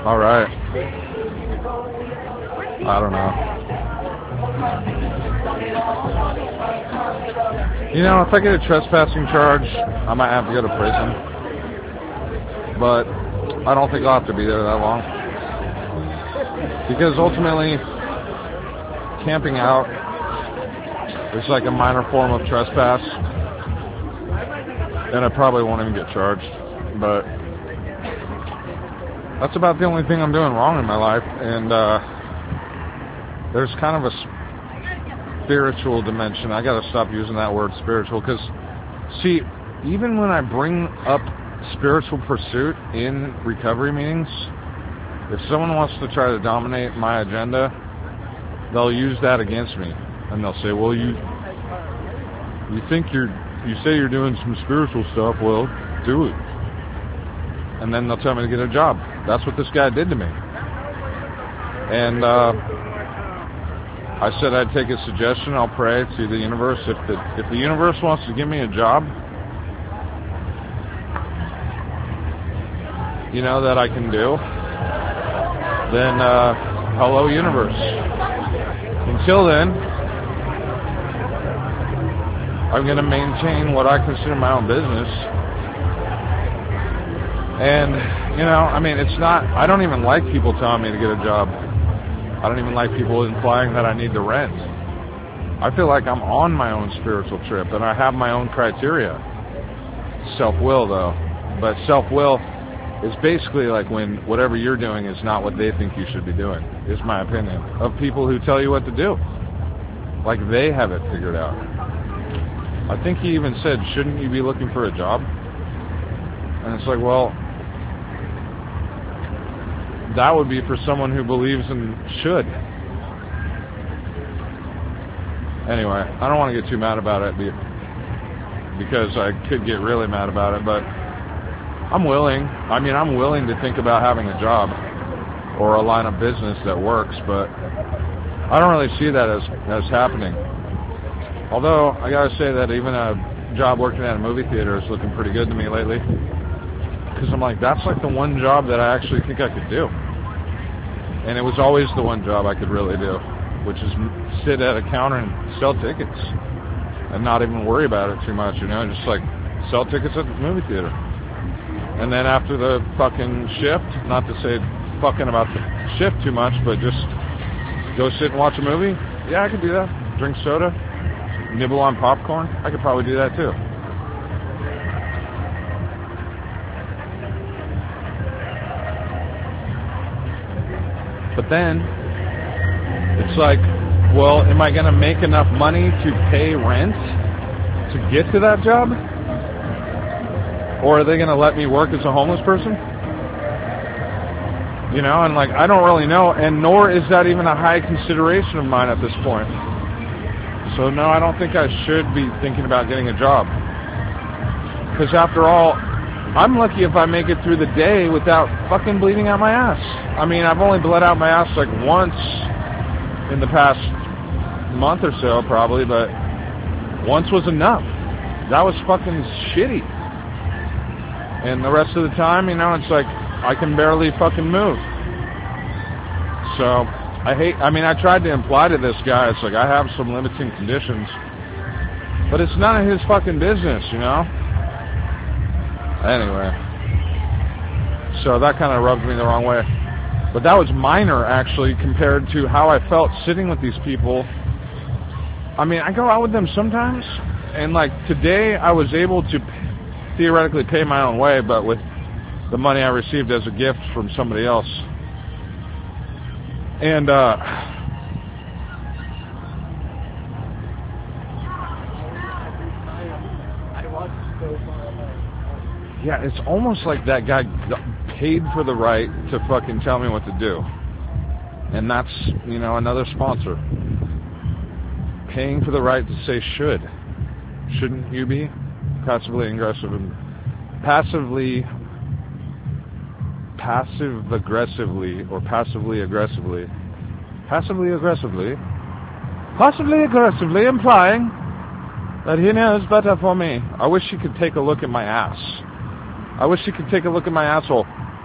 Alright. I don't know. You know, if I get a trespassing charge, I might have to go to prison. But I don't think I'll have to be there that long. Because ultimately, camping out is like a minor form of trespass. And I probably won't even get charged. But that's about the only thing I'm doing wrong in my life. And there's kind of a spiritual dimension. I gotta stop using that word spiritual, because see, even when I bring up spiritual pursuit in recovery meetings, if someone wants to try to dominate my agenda, they'll use that against me, and they'll say, well, you say you're doing some spiritual stuff, well, do it. And then they'll tell me to get a job. That's what this guy did to me. And I said I'd take his suggestion. I'll pray to the universe. If the universe wants to give me a job, you know, that I can do, then hello, universe. Until then, I'm going to maintain what I consider my own business. And, you know, I mean, it's not, I don't even like people telling me to get a job. I don't even like people implying that I need to rent. I feel like I'm on my own spiritual trip, and I have my own criteria. Self-will, though. But self-will is basically like when whatever you're doing is not what they think you should be doing, is my opinion, of people who tell you what to do. Like they have it figured out. I think he even said, shouldn't you be looking for a job? And it's like, well, that would be for someone who believes in should. Anyway, I don't want to get too mad about it because I could get really mad about it, but I'm willing. I mean, I'm willing to think about having a job or a line of business that works, but I don't really see that as happening. Although, I gotta say that even a job working at a movie theater is looking pretty good to me lately. Because I'm like, that's like the one job that I actually think I could do. And it was always the one job I could really do, which is sit at a counter and sell tickets and not even worry about it too much, you know, just like sell tickets at the movie theater. And then after the fucking shift, not to say fucking about the shift too much, but just go sit and watch a movie. Yeah, I could do that. Drink soda, nibble on popcorn. I could probably do that too. But then, it's like, well, am I going to make enough money to pay rent to get to that job? Or are they going to let me work as a homeless person? You know, and like, I don't really know, and nor is that even a high consideration of mine at this point. So no, I don't think I should be thinking about getting a job. Because after all, I'm lucky if I make it through the day without fucking bleeding out my ass. I mean, I've only bled out my ass like once in the past month or so, probably, but once was enough. That was fucking shitty. And the rest of the time, you know, it's like I can barely fucking move. So, I tried to imply to this guy, it's like I have some limiting conditions, but it's none of his fucking business, you know? Anyway. So that kind of rubbed me the wrong way. But that was minor, actually, compared to how I felt sitting with these people. I mean, I go out with them sometimes, and like today I was able to theoretically pay my own way, but with the money I received as a gift from somebody else. And, yeah, it's almost like that guy paid for the right to fucking tell me what to do. And that's, you know, another sponsor. Paying for the right to say should. Shouldn't you be? Passively aggressive and passive aggressively implying that he knows better for me. I wish he could take a look at my ass. I wish he could take a look at my asshole.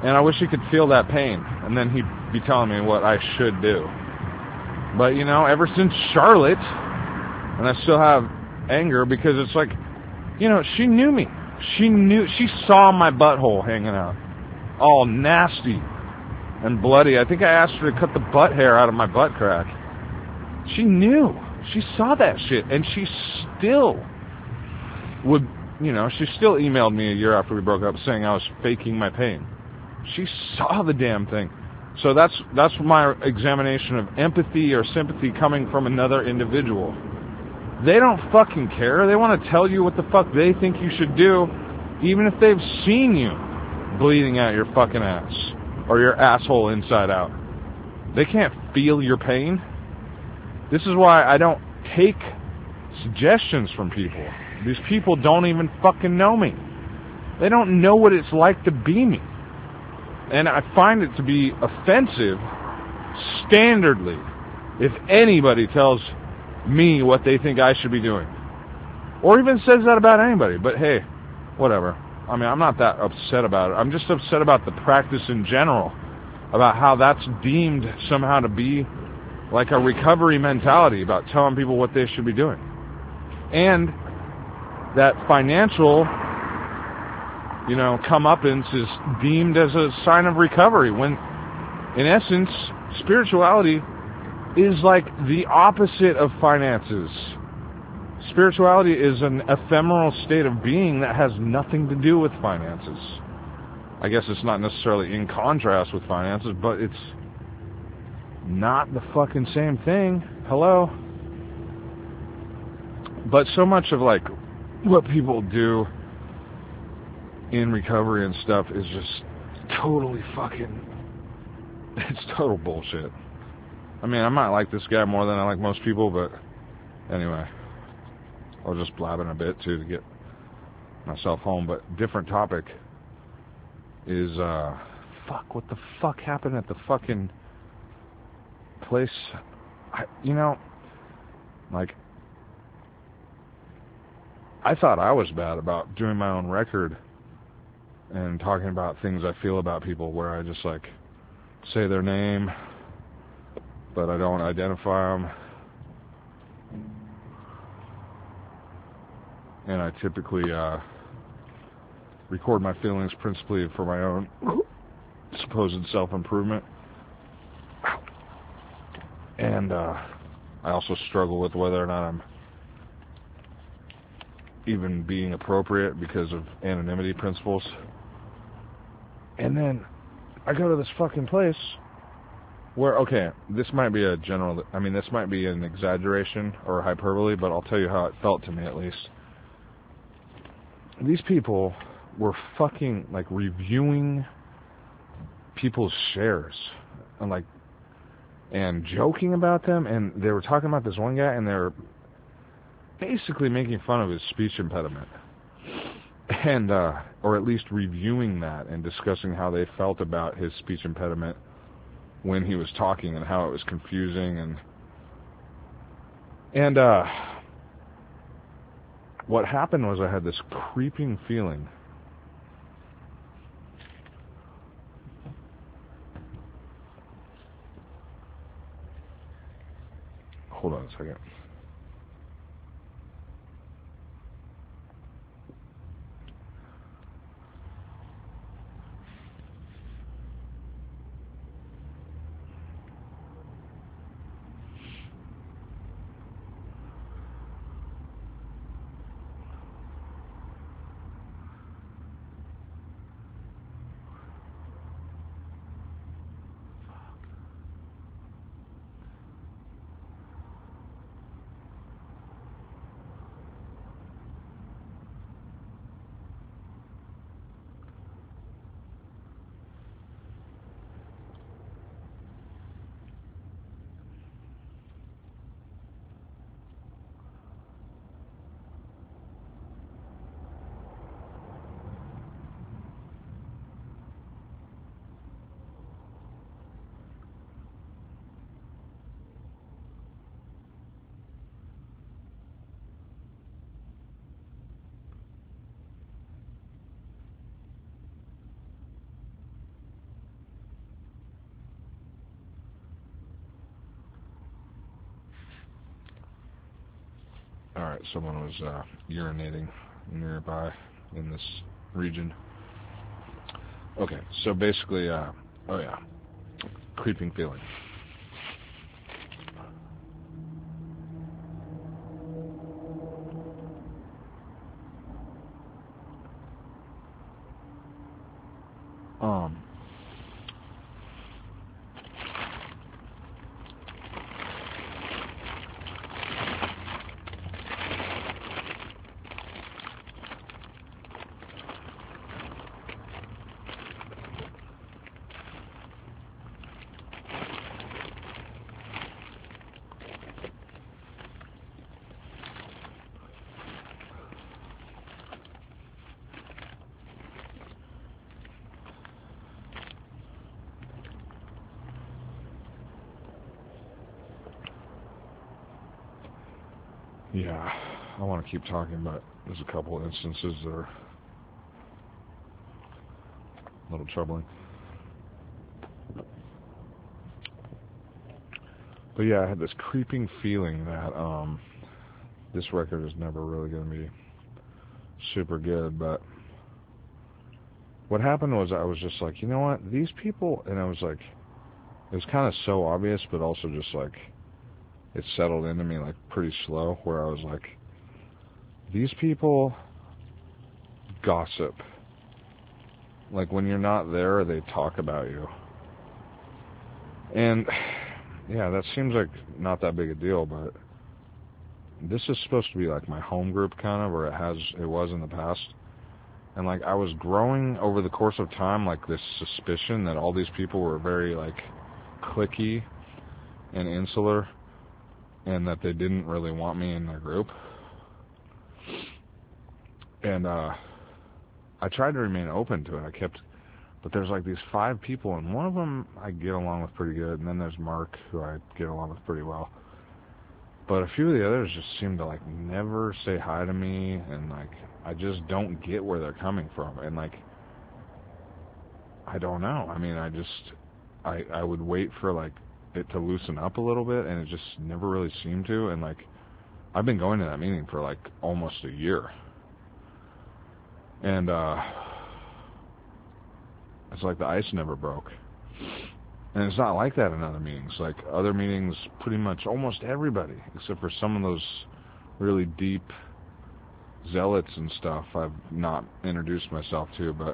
And I wish he could feel that pain, and then he'd be telling me what I should do. But, you know, ever since Charlotte, and I still have anger because it's like, you know, she knew me. She saw my butthole hanging out, all nasty and bloody. I think I asked her to cut the butt hair out of my butt crack. She knew. She saw that shit, and she still would, you know, she still emailed me a year after we broke up saying I was faking my pain. She saw the damn thing. So that's my examination of empathy or sympathy coming from another individual. They don't fucking care. They want to tell you what the fuck they think you should do, even if they've seen you bleeding out your fucking ass or your asshole inside out. They can't feel your pain. This is why I don't take suggestions from people. These people don't even fucking know me. They don't know what it's like to be me. And I find it to be offensive, standardly, if anybody tells me what they think I should be doing. Or even says that about anybody. But hey, whatever. I mean, I'm not that upset about it. I'm just upset about the practice in general, about how that's deemed somehow to be like a recovery mentality about telling people what they should be doing. And that financial, you know, comeuppance is deemed as a sign of recovery, when in essence, spirituality is like the opposite of finances. Spirituality is an ephemeral state of being that has nothing to do with finances. I guess it's not necessarily in contrast with finances, but it's not the fucking same thing. Hello? But so much of like what people do in recovery and stuff is just totally fucking, it's total bullshit. I mean, I might like this guy more than I like most people, but anyway, I'll just blabbing a bit too to get myself home. But different topic is, fuck, what the fuck happened at the fucking place? You know, like, I thought I was bad about doing my own record and talking about things I feel about people, where I just like say their name, but I don't identify them. And I typically record my feelings principally for my own supposed self-improvement. And I also struggle with whether or not I'm even being appropriate because of anonymity principles. And then I go to this fucking place where, okay, this might be a general, I mean, this might be an exaggeration or hyperbole, but I'll tell you how it felt to me at least. These people were fucking, like, reviewing people's shares and joking about them, and they were talking about this one guy, and they were basically making fun of his speech impediment. And, or at least reviewing that and discussing how they felt about his speech impediment when he was talking and how it was confusing. And what happened was I had this creeping feeling. Hold on a second. Alright, someone was urinating nearby in this region. Okay, so basically, oh yeah, creeping feeling. Yeah, I want to keep talking, but there's a couple of instances that are a little troubling. But yeah, I had this creeping feeling that this record is never really going to be super good. But what happened was I was just like, you know what, these people, and I was like, it was kind of so obvious, but also just like, it settled into me like pretty slow, where I was like, these people gossip. Like when you're not there, they talk about you. And yeah, that seems like not that big a deal, but this is supposed to be like my home group kind of, or it was in the past. And like I was growing over the course of time like this suspicion that all these people were very like cliquey and insular, and that they didn't really want me in their group. And I tried to remain open to it. But there's like these 5 people, and one of them I get along with pretty good, and then there's Mark, who I get along with pretty well. But a few of the others just seem to like never say hi to me, and like I just don't get where they're coming from. And like, I don't know. I mean, I would wait for like it to loosen up a little bit, and it just never really seemed to. And like, I've been going to that meeting for like almost a year, and it's like the ice never broke. And it's not like that in other meetings. Like other meetings, pretty much almost everybody, except for some of those really deep zealots and stuff, I've not introduced myself to. But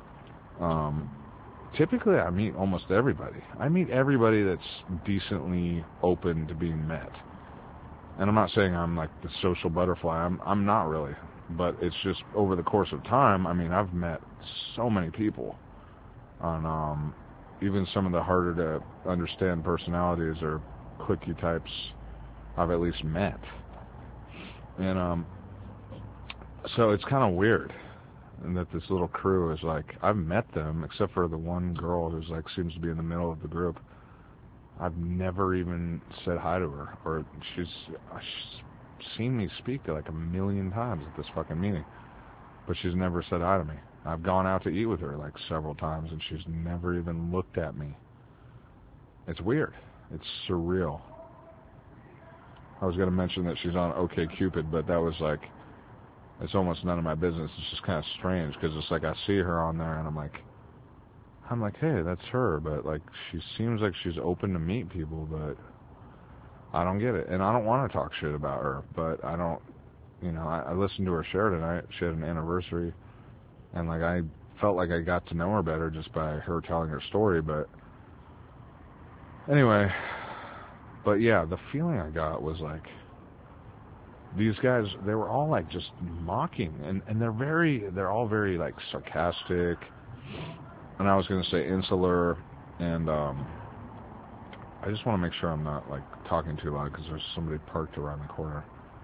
typically I meet almost everybody. I meet everybody that's decently open to being met. And I'm not saying I'm like the social butterfly. I'm not really. But it's just over the course of time, I mean, I've met so many people on even some of the harder to understand personalities or cliquey types I've at least met. And so it's kind of weird, and that this little crew is like, I've met them, except for the one girl who's like seems to be in the middle of the group. I've never even said hi to her, or she's seen me speak to like 1,000,000 times at this fucking meeting, but she's never said hi to me. I've gone out to eat with her like several times, and she's never even looked at me. It's weird. It's surreal. I was going to mention that she's on OkCupid, but that was like, it's almost none of my business. It's just kind of strange, because it's like I see her on there, and I'm like, hey, that's her, but like she seems like she's open to meet people, but I don't get it. And I don't want to talk shit about her, but I don't, I listened to her share tonight. She had an anniversary, and like I felt like I got to know her better just by her telling her story. But anyway, but yeah, the feeling I got was like, these guys, they were all like just mocking, and they're all very like sarcastic, and I was going to say insular, and I just want to make sure I'm not like talking too loud, because there's somebody parked around the corner.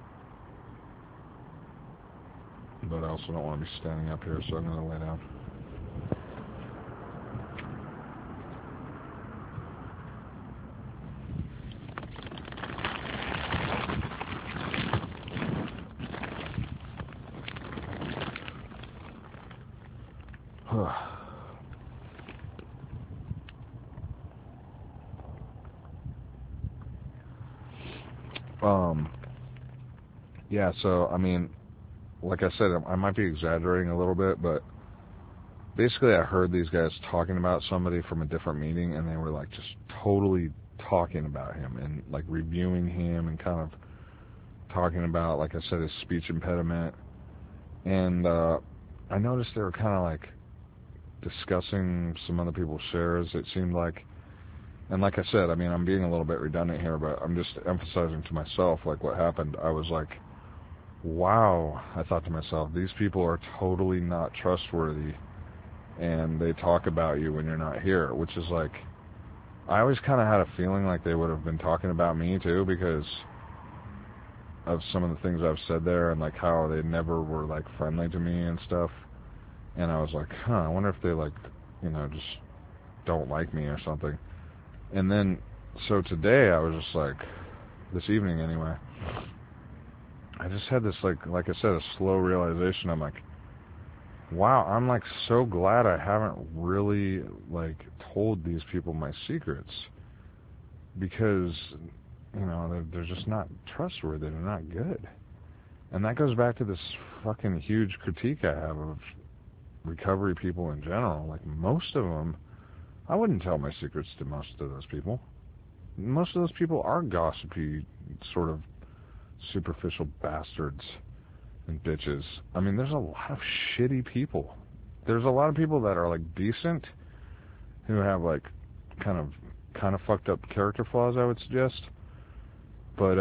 But I also don't want to be standing up here, so I'm going to lay down. Yeah, so, I mean, like I said, I might be exaggerating a little bit, but basically I heard these guys talking about somebody from a different meeting, and they were like just totally talking about him and like reviewing him and kind of talking about, like I said, his speech impediment. And I noticed they were kind of like discussing some other people's shares, it seemed like. And like I said, I mean, I'm being a little bit redundant here, but I'm just emphasizing to myself, like, what happened. I was like, wow, I thought to myself, these people are totally not trustworthy, and they talk about you when you're not here, which is like, I always kind of had a feeling like they would have been talking about me too, because of some of the things I've said there, and like how they never were like friendly to me and stuff. And I was like, I wonder if they like, just don't like me or something. And then, so today I was just like, this evening anyway, I just had this like I said, a slow realization. I'm like, wow, I'm like so glad I haven't really like told these people my secrets, because they're just not trustworthy. They're not good. And that goes back to this fucking huge critique I have of recovery people in general. Like, most of them, I wouldn't tell my secrets to most of those people. Most of those people are gossipy, sort of superficial bastards and bitches. I mean, there's a lot of shitty people. There's a lot of people that are like decent, who have like kind of fucked up character flaws, I would suggest. But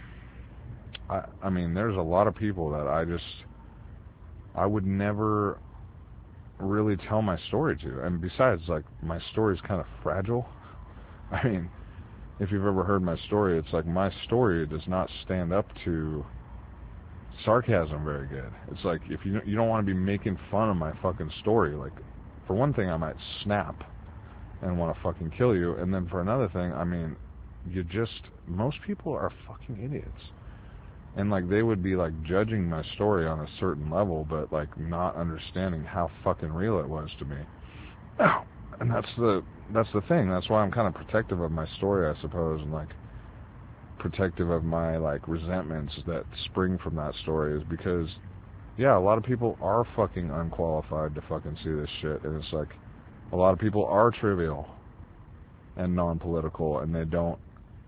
I mean, there's a lot of people that I would never really tell my story to. And besides, like, my story's kind of fragile. I mean, if you've ever heard my story, it's like my story does not stand up to sarcasm very good. It's like, if you don't want to be making fun of my fucking story, like, for one thing, I might snap and want to fucking kill you, and then for another thing, I mean, most people are fucking idiots. And like, they would be like judging my story on a certain level, but like not understanding how fucking real it was to me. And that's the thing. That's why I'm kind of protective of my story, I suppose, and like protective of my like resentments that spring from that story, is because, yeah, a lot of people are fucking unqualified to fucking see this shit, and it's like, a lot of people are trivial and non-political, and they don't,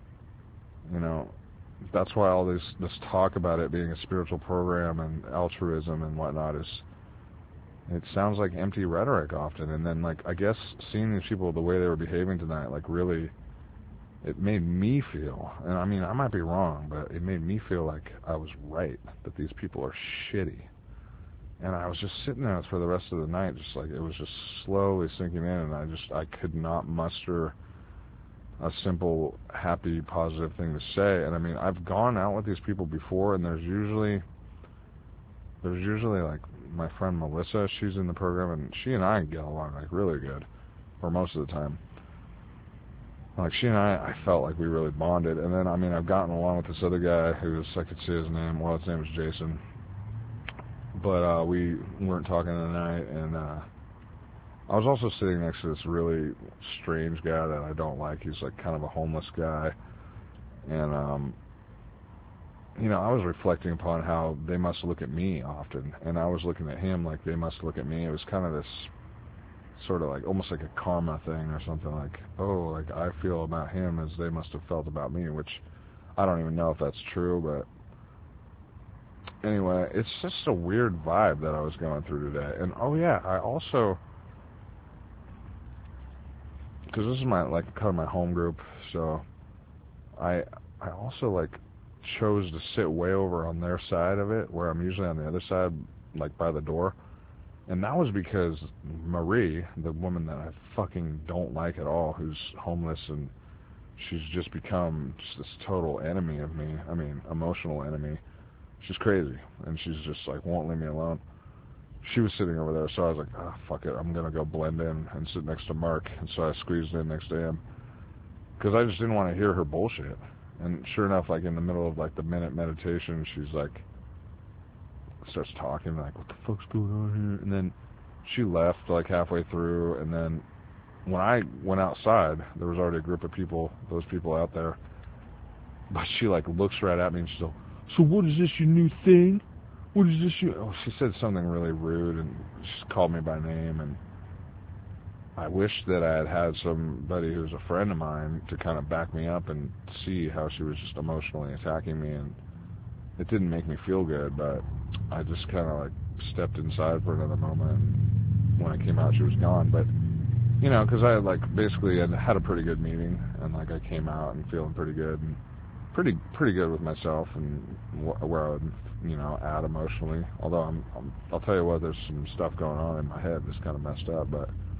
that's why all this talk about it being a spiritual program and altruism and whatnot it sounds like empty rhetoric often. And then, like, I guess seeing these people the way they were behaving tonight, like, really, it made me feel, and I mean, I might be wrong, but it made me feel like I was right, that these people are shitty. And I was just sitting there for the rest of the night, just like, it was just slowly sinking in, and I could not muster a simple, happy, positive thing to say. And I mean, I've gone out with these people before, and there's usually like my friend Melissa, she's in the program, and she and I get along like really good, for most of the time. Like, she and I felt like we really bonded. And then, I mean, I've gotten along with this other guy who's, I could say his name, well, his name is Jason, but we weren't talking tonight. And I was also sitting next to this really strange guy that I don't like. He's like kind of a homeless guy. And, I was reflecting upon how they must look at me often. And I was looking at him like they must look at me. It was kind of this sort of like, almost like a karma thing or something, like, oh, like I feel about him as they must have felt about me, which I don't even know if that's true. But anyway, it's just a weird vibe that I was going through today. And oh yeah, I also, because this is my, like, kind of my home group, so I also like chose to sit way over on their side of it, where I'm usually on the other side, like by the door. And that was because Marie, the woman that I fucking don't like at all, who's homeless, and she's just become just this total enemy of me. I mean, emotional enemy. She's crazy, and she's just like, won't leave me alone. She was sitting over there, so I was like, oh, fuck it, I'm gonna go blend in and sit next to Mark. And so I squeezed in next to him, because I just didn't want to hear her bullshit. And sure enough, like in the middle of like the minute meditation, she's like, starts talking, like, what the fuck's going on here? And then she left like halfway through. And then when I went outside, there was already a group of people, those people out there. But she like looks right at me, and she's like, So what is this, your new thing? What is this, your... Oh, she said something really rude, and she called me by name, and I wish that I had somebody who's a friend of mine to kind of back me up and see how she was just emotionally attacking me, and it didn't make me feel good, but I just kind of like stepped inside for another moment, and when I came out, she was gone, but you know, because I like basically had a pretty good meeting, and like I came out and feeling pretty good, and pretty good with myself and where I would, you know, at emotionally. Although I'll tell you what, there's some stuff going on in my head that's kind of messed up,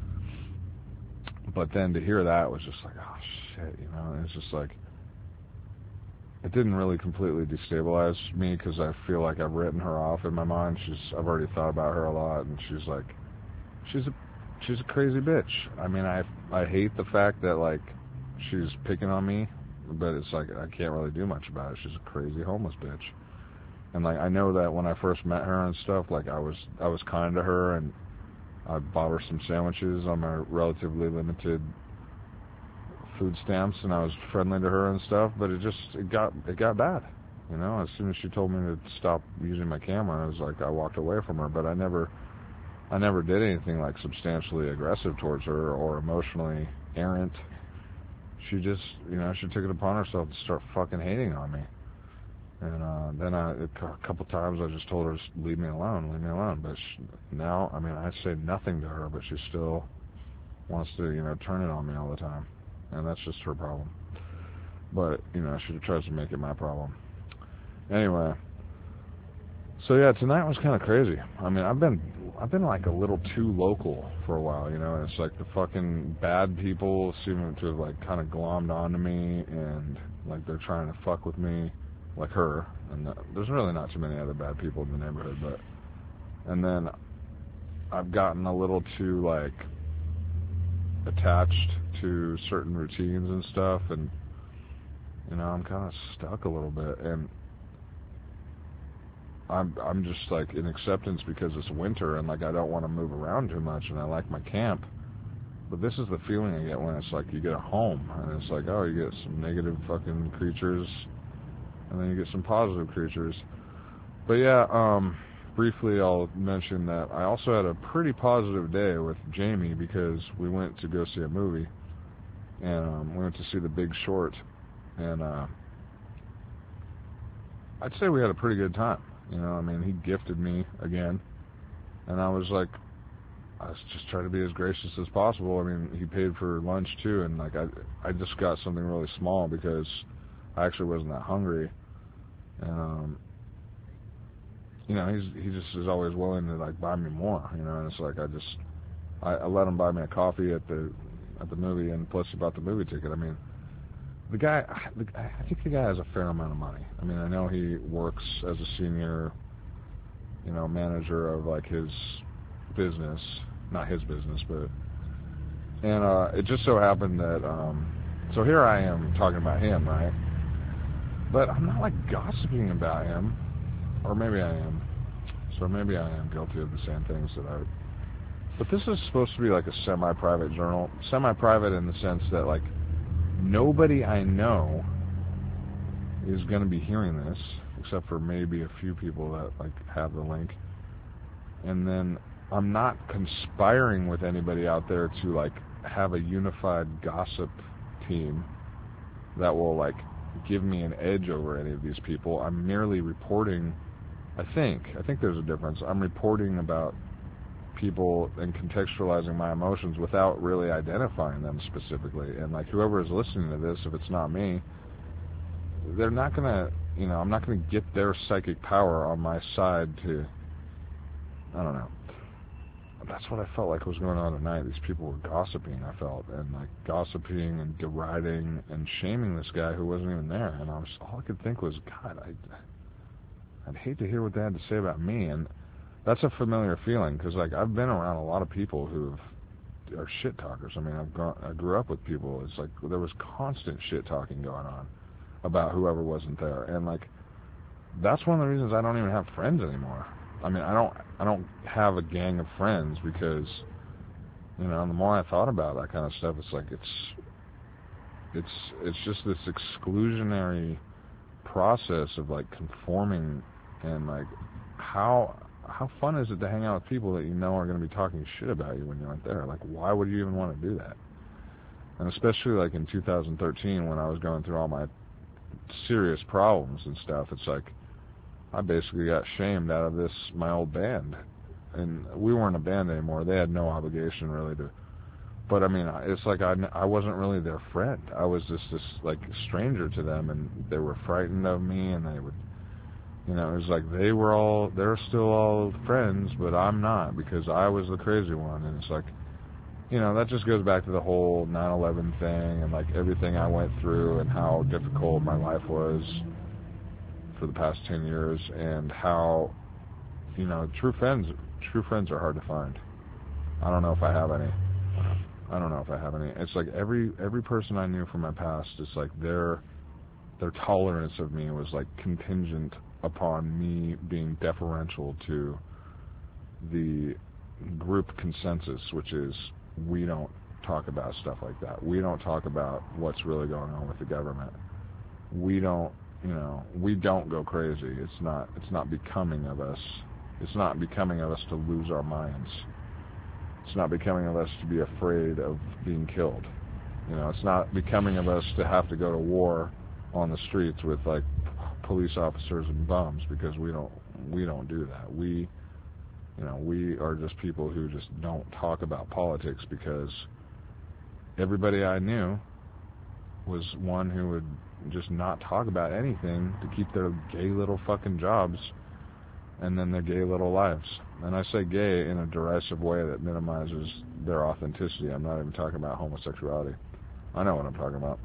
but then to hear that was just like, oh shit, you know, and it's just like, it didn't really completely destabilize me because I feel like I've written her off in my mind. I've already thought about her a lot, and she's a crazy bitch. I mean, I hate the fact that like she's picking on me, but it's like I can't really do much about it. She's a crazy homeless bitch, and like I know that when I first met her and stuff, like I was kind to her, and I bought her some sandwiches on my relatively limited food stamps, and I was friendly to her and stuff. But it got bad, you know. As soon as she told me to stop using my camera, I was like, I walked away from her, but I never did anything like substantially aggressive towards her or emotionally errant. She just, you know, she took it upon herself to start fucking hating on me. And then a couple times I just told her, just leave me alone. But now, I mean, I say nothing to her, but she still wants to, you know, turn it on me all the time. And that's just her problem. But, you know, she tries to make it my problem. Anyway. So yeah, tonight was kind of crazy. I mean, I've been like a little too local for a while, you know, and it's like the fucking bad people seem to have like kind of glommed onto me, and like they're trying to fuck with me, like her, and there's really not too many other bad people in the neighborhood, but, and then I've gotten a little too like attached to certain routines and stuff, and you know, I'm kind of stuck a little bit, and I'm just like in acceptance because it's winter and like I don't want to move around too much, and I like my camp. But this is the feeling I get when it's like you get a home, and it's like, oh, you get some negative fucking creatures, and then you get some positive creatures. But yeah, briefly I'll mention that I also had a pretty positive day with Jamie because we went to go see a movie, and we went to see The Big Short, and I'd say we had a pretty good time. You know, I mean, he gifted me again, and I was just trying to be as gracious as possible. I mean, he paid for lunch too, and like I just got something really small because I actually wasn't that hungry, and you know, he just is always willing to like buy me more, you know, and it's like I let him buy me a coffee at the movie, and plus he bought the movie ticket. I mean, I think the guy has a fair amount of money. I mean, I know he works as a senior, you know, manager of like his business, not his business, but, and it just so happened that, so here I am talking about him, right? But I'm not like gossiping about him, or maybe I am. So maybe I am guilty of the same things but this is supposed to be like a semi-private journal, semi-private in the sense that like, nobody I know is going to be hearing this, except for maybe a few people that like have the link. And then I'm not conspiring with anybody out there to like have a unified gossip team that will like give me an edge over any of these people. I'm merely reporting. I think there's a difference. I'm reporting about people and contextualizing my emotions without really identifying them specifically. And like whoever is listening to this, if it's not me, they're not gonna, you know, I'm not gonna get their psychic power on my side to, I don't know. That's what I felt like was going on tonight. These people were gossiping, I felt, and like gossiping and deriding and shaming this guy who wasn't even there. And all I could think was, God, I'd hate to hear what they had to say about me. And that's a familiar feeling because like I've been around a lot of people who are shit talkers. I mean, I grew up with people. It's like there was constant shit talking going on about whoever wasn't there, and like that's one of the reasons I don't even have friends anymore. I mean, I don't have a gang of friends because, you know, the more I thought about that kind of stuff, it's like it's just this exclusionary process of like conforming and like how fun is it to hang out with people that you know are going to be talking shit about you when you aren't there? Like, why would you even want to do that? And especially like in 2013 when I was going through all my serious problems and stuff, it's like I basically got shamed out of my old band. And we weren't a band anymore. They had no obligation really to. But I mean, it's like I wasn't really their friend. I was just this like stranger to them, and they were frightened of me, and they would, it was like they're still all friends, but I'm not because I was the crazy one. And it's like, that just goes back to the whole 9/11 thing and like everything I went through and how difficult my life was for the past 10 years, and how, true friends are hard to find. I don't know if I have any. It's like every person I knew from my past, it's like their tolerance of me was like contingent upon me being deferential to the group consensus, which is we don't talk about stuff like that. We don't talk about what's really going on with the government. We don't go crazy. It's not becoming of us. It's not becoming of us to lose our minds. It's not becoming of us to be afraid of being killed. It's not becoming of us to have to go to war on the streets with like police officers and bums, because we don't do that. We are just people who just don't talk about politics, because everybody I knew was one who would just not talk about anything to keep their gay little fucking jobs and then their gay little lives. And I say gay in a derisive way that minimizes their authenticity. I'm not even talking about homosexuality. I know what I'm talking about.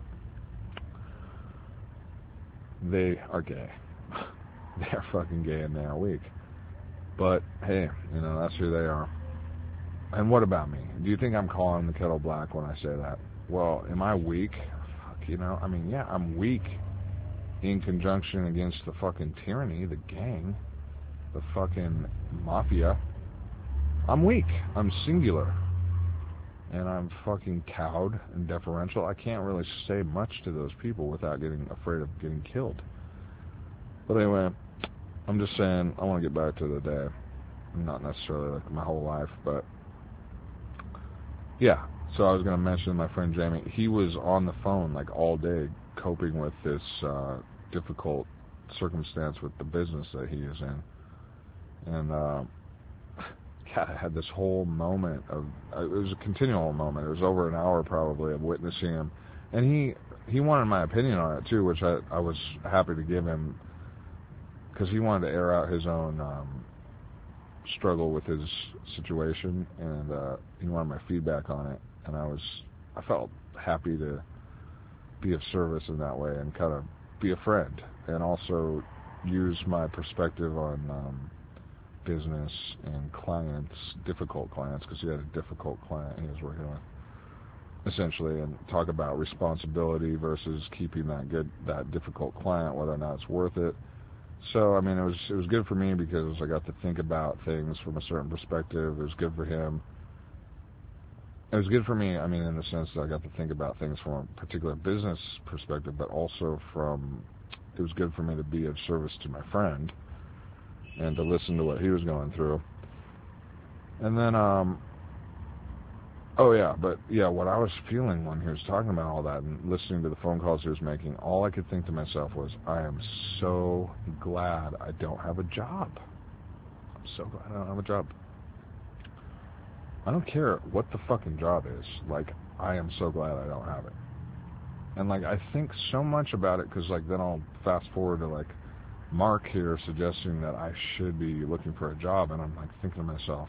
They are gay. They are fucking gay and they are weak. But, hey, that's who they are. And what about me? Do you think I'm calling the kettle black when I say that? Well, am I weak? Fuck, yeah, I'm weak in conjunction against the fucking tyranny, the gang, the fucking mafia. I'm weak. I'm singular. And I'm fucking cowed and deferential. I can't really say much to those people without getting afraid of getting killed. But anyway, I'm just saying, I want to get back to the day. Not necessarily like my whole life, but yeah. So I was going to mention my friend Jamie. He was on the phone like all day coping with this difficult circumstance with the business that he is in. And God, I had this whole moment of, it was a continual moment. It was over an hour probably of witnessing him. And he wanted my opinion on it too, which I was happy to give him, because he wanted to air out his own struggle with his situation, and he wanted my feedback on it. And I felt happy to be of service in that way and kind of be a friend, and also use my perspective on business and clients, difficult clients, because he had a difficult client he was working with, essentially, and talk about responsibility versus keeping that difficult client, whether or not it's worth it. So, I mean, it was good for me because I got to think about things from a certain perspective. It was good for him. It was good for me, I mean, in the sense that I got to think about things from a particular business perspective, but also it was good for me to be of service to my friend and to listen to what he was going through. And then, what I was feeling when he was talking about all that and listening to the phone calls he was making, all I could think to myself was, I am so glad I don't have a job. I'm so glad I don't have a job. I don't care what the fucking job is. Like, I am so glad I don't have it. And, like, I think so much about it because, like, then I'll fast forward to, like, Mark here suggesting that I should be looking for a job, and I'm, like, thinking to myself,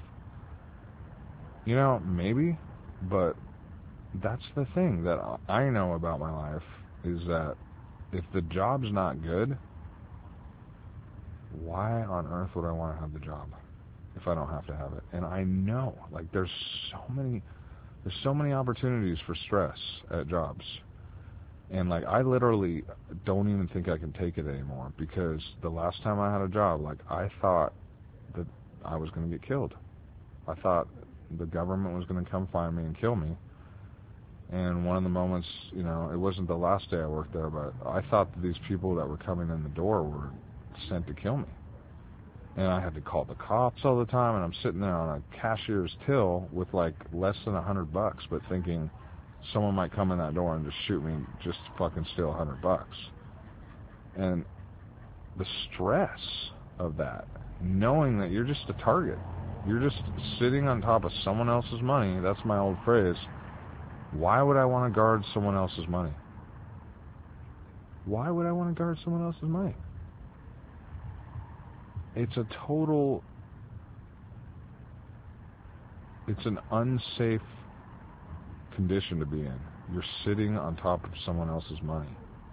maybe, but that's the thing that I know about my life, is that if the job's not good, why on earth would I want to have the job if I don't have to have it? And I know, like, there's so many opportunities for stress at jobs. And, like, I literally don't even think I can take it anymore, because the last time I had a job, like, I thought that I was going to get killed. I thought the government was going to come find me and kill me. And one of the moments, you know, it wasn't the last day I worked there, but I thought that these people that were coming in the door were sent to kill me. And I had to call the cops all the time, and I'm sitting there on a cashier's till with like less than $100, but thinking someone might come in that door and just shoot me just to fucking steal $100. And the stress of that, knowing that you're just a target, you're just sitting on top of someone else's money. That's my old phrase. Why would I want to guard someone else's money? Why would I want to guard someone else's money? It's a total, it's an unsafe condition to be in. You're sitting on top of someone else's money.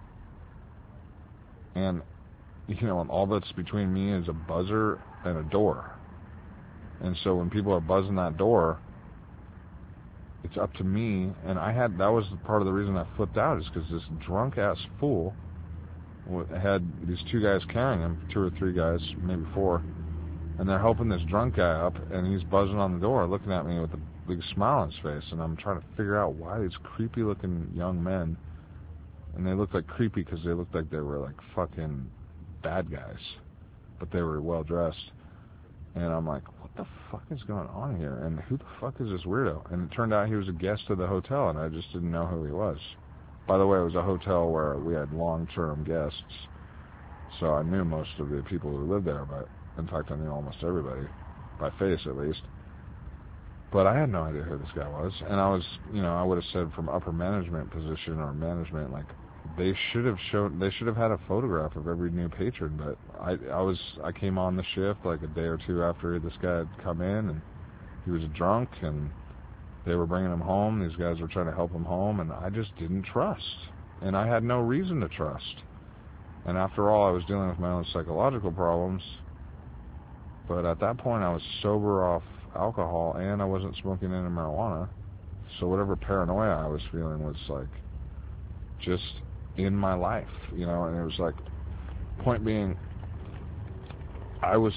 And, you know, all that's between me is a buzzer and a door. And so when people are buzzing that door, it's up to me. And that was part of the reason I flipped out, is because this drunk ass fool had these two guys carrying him, 2 or 3 guys, maybe 4, and they're helping this drunk guy up, and he's buzzing on the door, looking at me with a big smile on his face, and I'm trying to figure out why these creepy-looking young men, and they looked like creepy because they looked like they were like fucking bad guys, but they were well-dressed, and I'm like, what the fuck is going on here, and who the fuck is this weirdo? And it turned out he was a guest of the hotel, and I just didn't know who he was. By the way, it was a hotel where we had long-term guests, so I knew most of the people who lived there, but in fact I knew almost everybody, by face at least. But I had no idea who this guy was, and I was, you know, I would have said from upper management position or management, like, they should have had a photograph of every new patron, but I came on the shift like a day or 2 after this guy had come in, and he was drunk, and they were bringing him home. These guys were trying to help him home, and I just didn't trust. And I had no reason to trust. And after all, I was dealing with my own psychological problems. But at that point, I was sober off alcohol, and I wasn't smoking any marijuana. So whatever paranoia I was feeling was, like, just in my life, you know. And it was like, point being, I was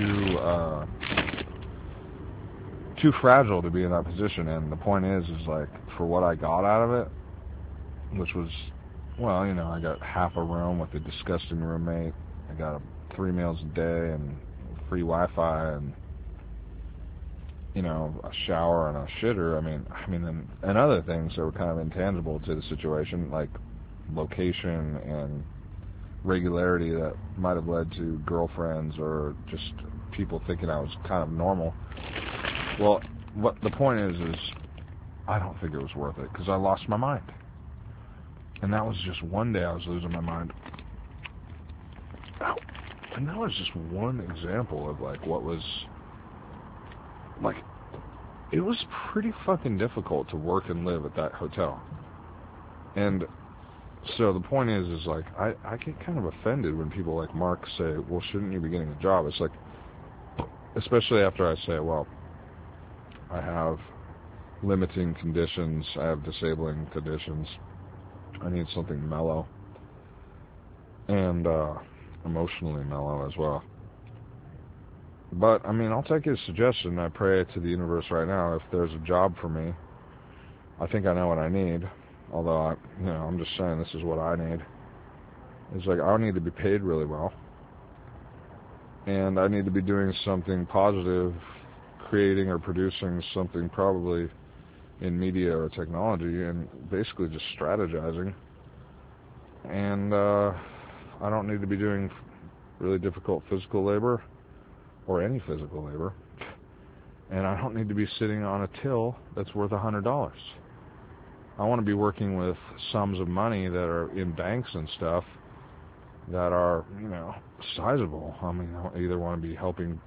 too fragile to be in that position, and the point is like, for what I got out of it, which was, well, you know, I got half a room with a disgusting roommate, I got 3 meals a day and free Wi-Fi, and, you know, a shower and a shitter. I mean, and other things that were kind of intangible to the situation, like location and regularity that might have led to girlfriends or just people thinking I was kind of normal. Well, what the point is I don't think it was worth it, because I lost my mind. And that was just one day I was losing my mind. Ow. And that was just one example of, like, what was, like, it was pretty fucking difficult to work and live at that hotel. And so the point is like, I get kind of offended when people like Mark say, well, shouldn't you be getting a job? It's like, especially after I say, well, I have limiting conditions, I have disabling conditions, I need something mellow, and emotionally mellow as well. But, I mean, I'll take his suggestion. I pray to the universe right now, if there's a job for me, I think I know what I need, although, I'm just saying this is what I need. It's like, I need to be paid really well, and I need to be doing something positive, creating or producing something probably in media or technology, and basically just strategizing. And I don't need to be doing really difficult physical labor or any physical labor, and I don't need to be sitting on a till that's worth $100. I want to be working with sums of money that are in banks and stuff that are, sizable. I mean, I either want to be helping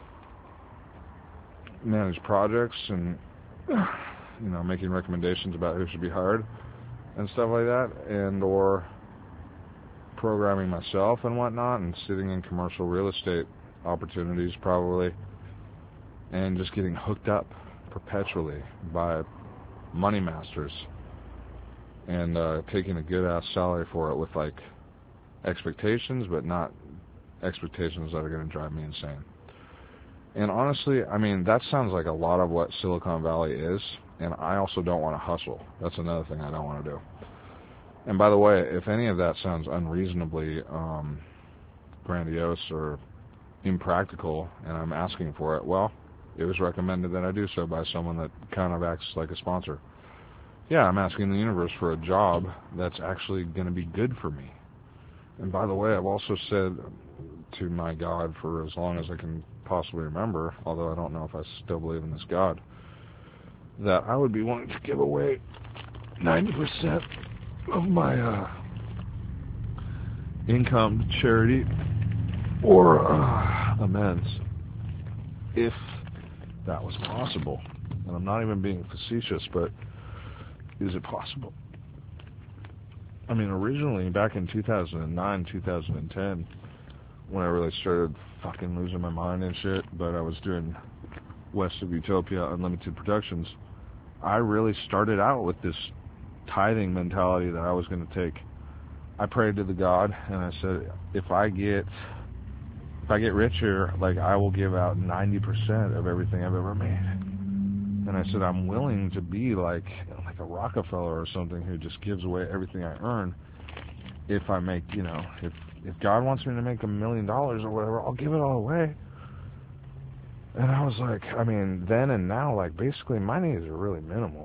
manage projects and, making recommendations about who should be hired and stuff like that, and or programming myself and whatnot, and sitting in commercial real estate opportunities probably, and just getting hooked up perpetually by money masters and taking a good ass salary for it with like expectations, but not expectations that are going to drive me insane. And honestly, I mean, that sounds like a lot of what Silicon Valley is, and I also don't want to hustle. That's another thing I don't want to do. And by the way, if any of that sounds unreasonably grandiose or impractical, and I'm asking for it, well, it was recommended that I do so by someone that kind of acts like a sponsor. Yeah, I'm asking the universe for a job that's actually going to be good for me. And by the way, I've also said to my God for as long as I can possibly remember, although I don't know if I still believe in this God, that I would be willing to give away 90% of my income to charity or amends if that was possible. And I'm not even being facetious, but is it possible? I mean, originally back in 2009, 2010, when I really started fucking losing my mind and shit, but I was doing West of Utopia Unlimited Productions, I really started out with this tithing mentality that I was going to take. I prayed to the God, and I said, if I get rich here, like, I will give out 90% of everything I've ever made. And I said, I'm willing to be like a Rockefeller or something who just gives away everything I earn. If I make, if God wants me to make $1 million or whatever, I'll give it all away. And I was like, I mean, then and now, like, basically my needs are really minimal.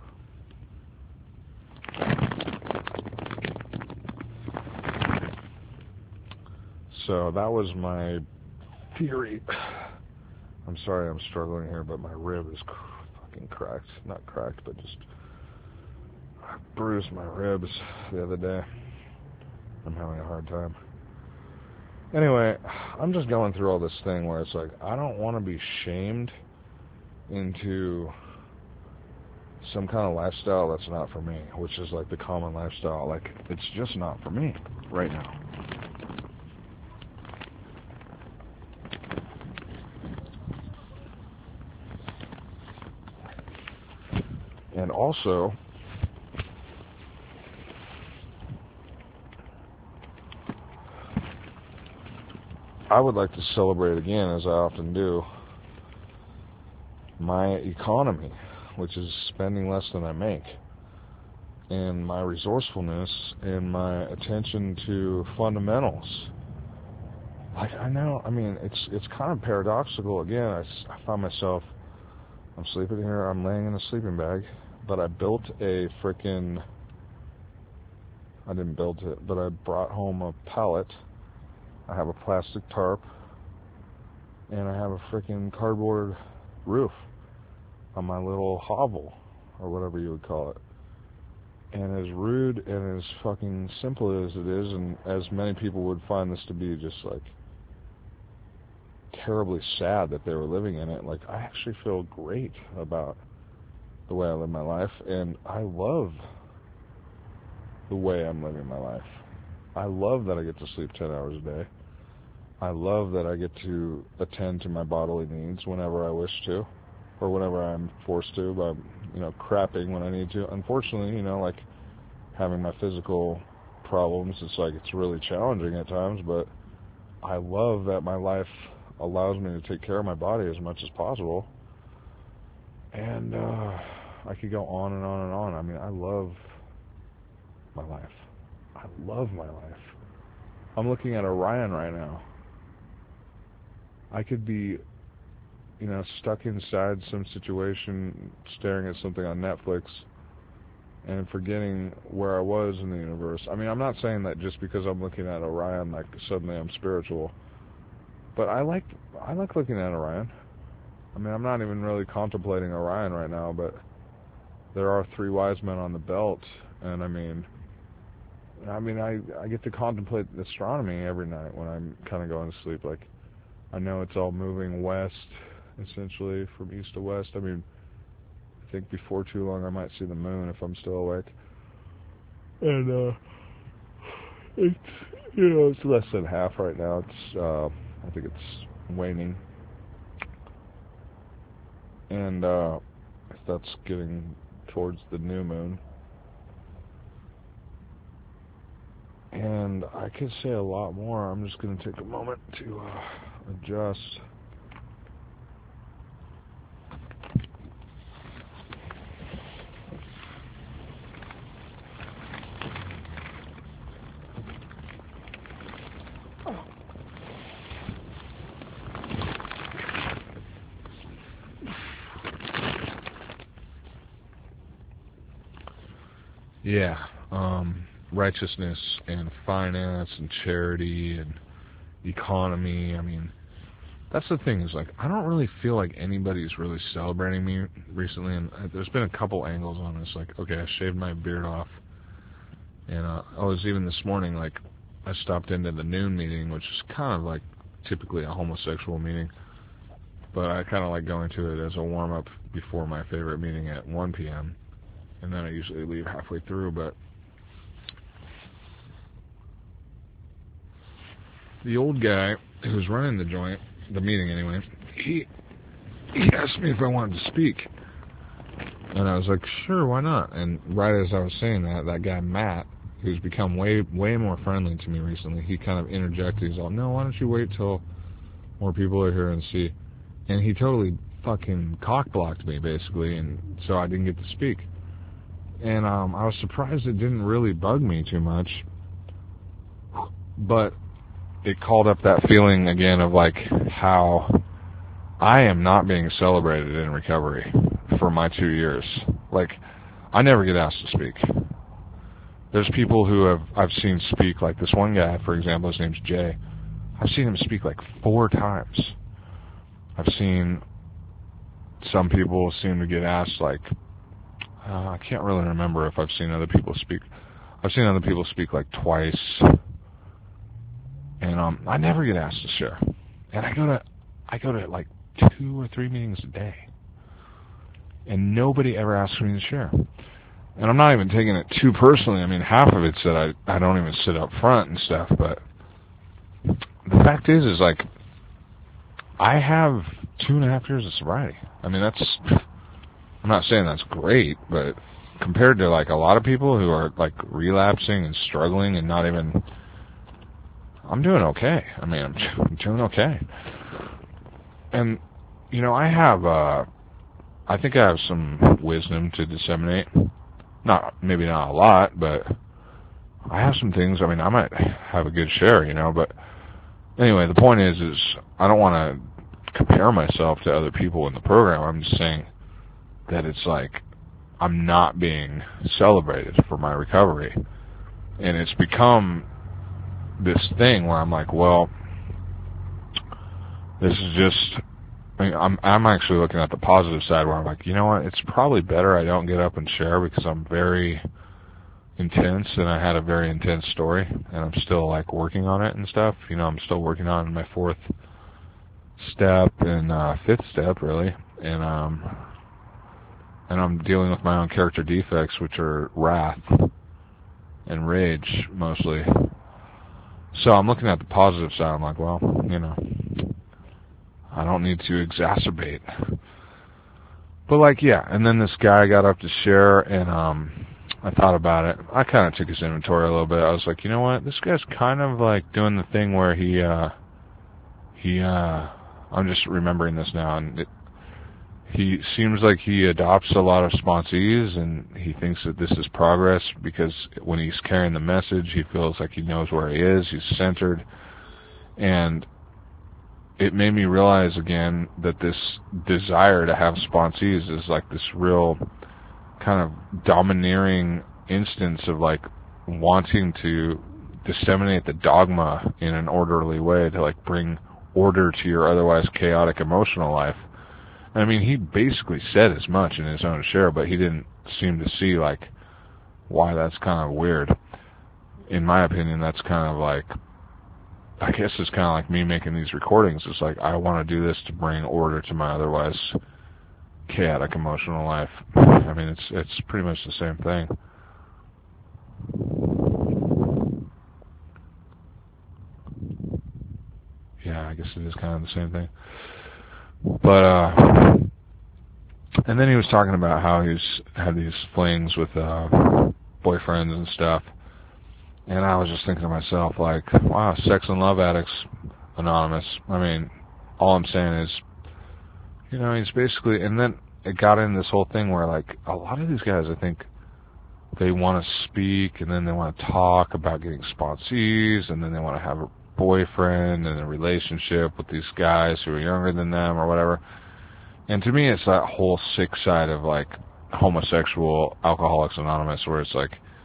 So that was my theory. I'm sorry I'm struggling here, but my rib is fucking cracked. Not cracked, but just I bruised my ribs the other day. I'm having a hard time. Anyway, I'm just going through all this thing where it's like, I don't want to be shamed into some kind of lifestyle that's not for me, which is like the common lifestyle. Like, it's just not for me right now. And also, I would like to celebrate again, as I often do, my economy, which is spending less than I make, and my resourcefulness and my attention to fundamentals. Like, I know, I mean, it's kind of paradoxical. Again, I found myself, I'm sleeping here, I'm laying in a sleeping bag, but I built a frickin', I didn't build it, but I brought home a pallet. I have a plastic tarp, and I have a frickin' cardboard roof on my little hovel, or whatever you would call it. And as rude and as fucking simple as it is, and as many people would find this to be just like terribly sad that they were living in it, like, I actually feel great about the way I live my life, and I love the way I'm living my life. I love that I get to sleep 10 hours a day. I love that I get to attend to my bodily needs whenever I wish to, or whenever I'm forced to by, crapping when I need to. Unfortunately, like having my physical problems, it's like it's really challenging at times, but I love that my life allows me to take care of my body as much as possible. And I could go on and on and on. I mean, I love my life. I love my life. I'm looking at Orion right now. I could be, stuck inside some situation, staring at something on Netflix, and forgetting where I was in the universe. I mean, I'm not saying that just because I'm looking at Orion, like, suddenly I'm spiritual. But I like looking at Orion. I mean, I'm not even really contemplating Orion right now, but there are 3 wise men on the belt, and I mean, I get to contemplate astronomy every night when I'm kind of going to sleep. Like, I know it's all moving west, essentially, from east to west. I mean, I think before too long I might see the moon if I'm still awake. And, it's, it's less than half right now. It's, I think it's waning. And, that's getting towards the new moon. And I could say a lot more. I'm just going to take a moment to adjust. Yeah, righteousness and finance and charity and economy. I mean, that's the thing, is like, I don't really feel like anybody's really celebrating me recently, and there's been a couple angles on this. Like, okay, I shaved my beard off, and I was even this morning, like, I stopped into the noon meeting, which is kind of like typically a homosexual meeting, but I kind of like going to it as a warm-up before my favorite meeting at 1 p.m., and then I usually leave halfway through. But the old guy who was running the joint, the meeting anyway, he asked me if I wanted to speak, and I was like, sure, why not? And right as I was saying that, that guy Matt, who's become way more friendly to me recently, he kind of interjected. He's all, no, why don't you wait till more people are here and see? And he totally fucking cock-blocked me, basically, and so I didn't get to speak. And I was surprised it didn't really bug me too much, but it called up that feeling again of like how I am not being celebrated in recovery for my 2 years. Like, I never get asked to speak. There's people who I've seen speak, like this one guy, for example, his name's Jay. I've seen him speak like 4 times. I've seen some people seem to get asked, like, I can't really remember if I've seen other people speak. I've seen other people speak like twice, and I never get asked to share. And I go to like 2 or 3 meetings a day, and nobody ever asks me to share. And I'm not even taking it too personally. I mean, half of it's that I don't even sit up front and stuff, but the fact is like, I have 2.5 years of sobriety. I mean, I'm not saying that's great, but compared to like a lot of people who are like relapsing and struggling and not even, I'm doing okay. I mean, I'm doing okay. And, you know, I think I have some wisdom to disseminate. Maybe not a lot, but I have some things. I mean, I might have a good share, you know, but anyway, the point is I don't want to compare myself to other people in the program. I'm just saying that it's like I'm not being celebrated for my recovery. And it's become this thing where I'm like, well, this is just, I mean, I'm actually looking at the positive side where I'm like, you know what, it's probably better I don't get up and share, because I'm very intense, and I had a very intense story, and I'm still like working on it and stuff. You know, I'm still working on my 4th step and 5th step, really, and I'm dealing with my own character defects, which are wrath and rage mostly. So I'm looking at the positive side. I'm like, well, you know, I don't need to exacerbate. But like, yeah, and then this guy got up to share, and I thought about it. I kind of took his inventory a little bit. I was like, you know what, this guy's kind of like doing the thing where I'm just remembering this now, and he seems like he adopts a lot of sponsees, and he thinks that this is progress, because when he's carrying the message, he feels like he knows where he is, he's centered. And it made me realize again that this desire to have sponsees is like this real kind of domineering instance of like wanting to disseminate the dogma in an orderly way to like bring order to your otherwise chaotic emotional life. And I mean, he basically said as much in his own share, but he didn't seem to see like why that's kind of weird. In my opinion, that's kind of like, I guess it's kind of like me making these recordings. It's like, I want to do this to bring order to my otherwise chaotic emotional life. I mean, it's pretty much the same thing. Yeah, I guess it is kind of the same thing. But and then he was talking about how he's had these flings with boyfriends and stuff. And I was just thinking to myself, like, wow, Sex and Love Addicts Anonymous. I mean, all I'm saying is, you know, he's basically, and then it got into this whole thing where, like, a lot of these guys, I think, they want to speak, and then they want to talk about getting sponsees, and then they want to have a boyfriend and a relationship with these guys who are younger than them or whatever. And to me, it's that whole sick side of, like, homosexual Alcoholics Anonymous, where it's like,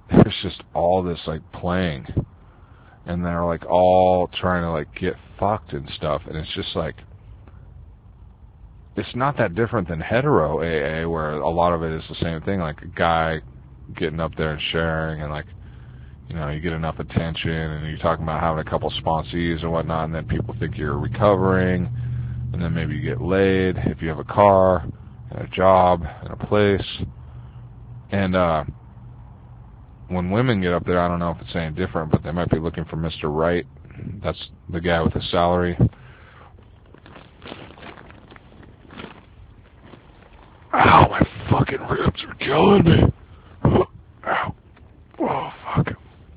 there's just all this like playing, and they're like all trying to like get fucked and stuff, and it's just like, it's not that different than hetero AA, where a lot of it is the same thing, like a guy getting up there and sharing, and like, you know, you get enough attention, and you're talking about having a couple sponsees and whatnot, and then people think you're recovering, and then maybe you get laid if you have a car and a job and a place. And when women get up there, I don't know if it's any different, but they might be looking for Mr. Right. That's the guy with the salary. Ow, my fucking ribs are killing me. Ow. Oh, fuck.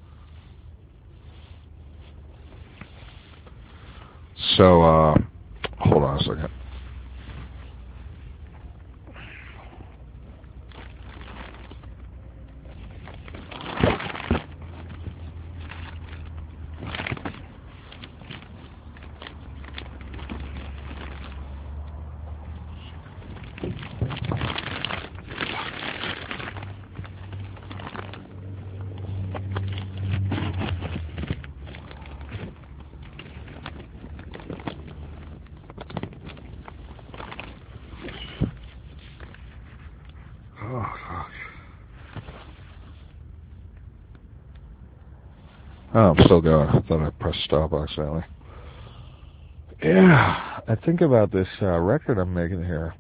So, hold on a second. Oh, I'm still going. I thought I pressed stop accidentally. Yeah, I think about this record I'm making here.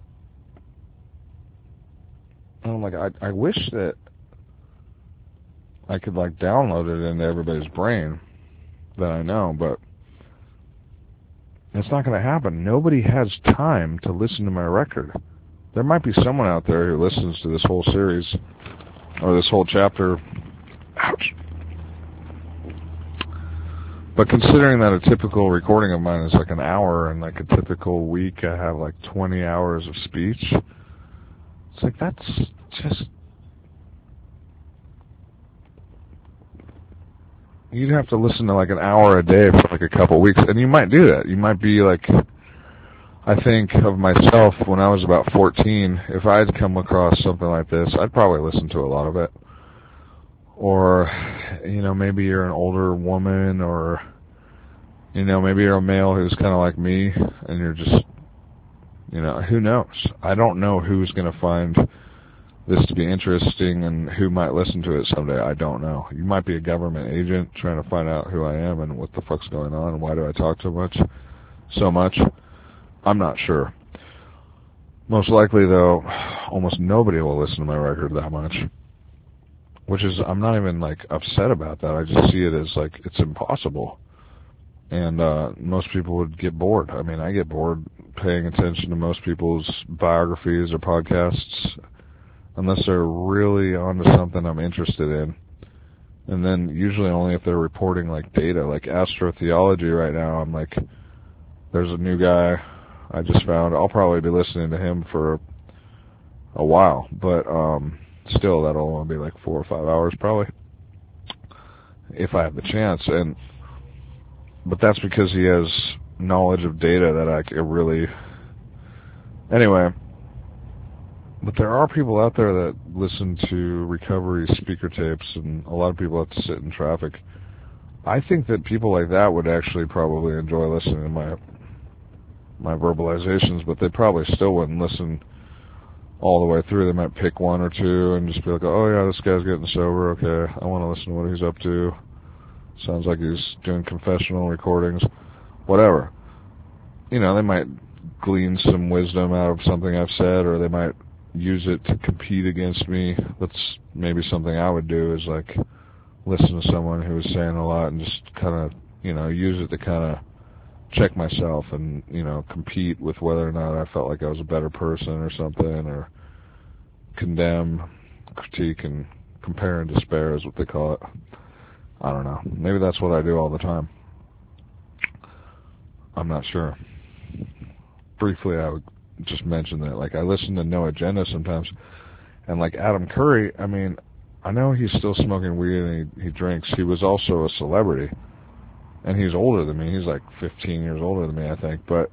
And I'm like, I wish that I could like download it into everybody's brain that I know, but it's not going to happen. Nobody has time to listen to my record. There might be someone out there who listens to this whole series or this whole chapter. Ouch. But considering that a typical recording of mine is like an hour, and like a typical week I have like 20 hours of speech, it's like that's just... You'd have to listen to like an hour a day for like a couple weeks, and you might do that. You might be like... I think of myself when I was about 14, if I had come across something like this, I'd probably listen to a lot of it. Or, you know, maybe you're an older woman, or, you know, maybe you're a male who's kind of like me, and you're just, you know, who knows? I don't know who's going to find this to be interesting and who might listen to it someday. I don't know. You might be a government agent trying to find out who I am and what the fuck's going on and why do I talk so much. I'm not sure. Most likely, though, almost nobody will listen to my record that much. Which is, I'm not even, like, upset about that. I just see it as, like, it's impossible. And most people would get bored. I mean, I get bored paying attention to most people's biographies or podcasts unless they're really onto something I'm interested in. And then usually only if they're reporting, like, data. Like astrotheology right now, I'm like, there's a new guy I just found. I'll probably be listening to him for a while. But, still, that'll only be like 4 or 5 hours probably, if I have the chance. But that's because he has knowledge of data that I can really... Anyway, but there are people out there that listen to recovery speaker tapes, and a lot of people have to sit in traffic. I think that people like that would actually probably enjoy listening to my verbalizations, but they probably still wouldn't listen all the way through. They might pick one or two and just be like, oh yeah, this guy's getting sober, okay, I want to listen to what he's up to. Sounds like he's doing confessional recordings. Whatever. You know, they might glean some wisdom out of something I've said, or they might use it to compete against me. That's maybe something I would do, is like listen to someone who is saying a lot and just kind of, you know, use it to kind of check myself and, you know, compete with whether or not I felt like I was a better person or something, or condemn, critique, and compare and despair is what they call it. I don't know. Maybe that's what I do all the time. I'm not sure. Briefly, I would just mention that, like, I listen to No Agenda sometimes, and like Adam Curry, I mean, I know he's still smoking weed and he drinks. He was also a celebrity. And he's older than me. He's like 15 years older than me, I think. But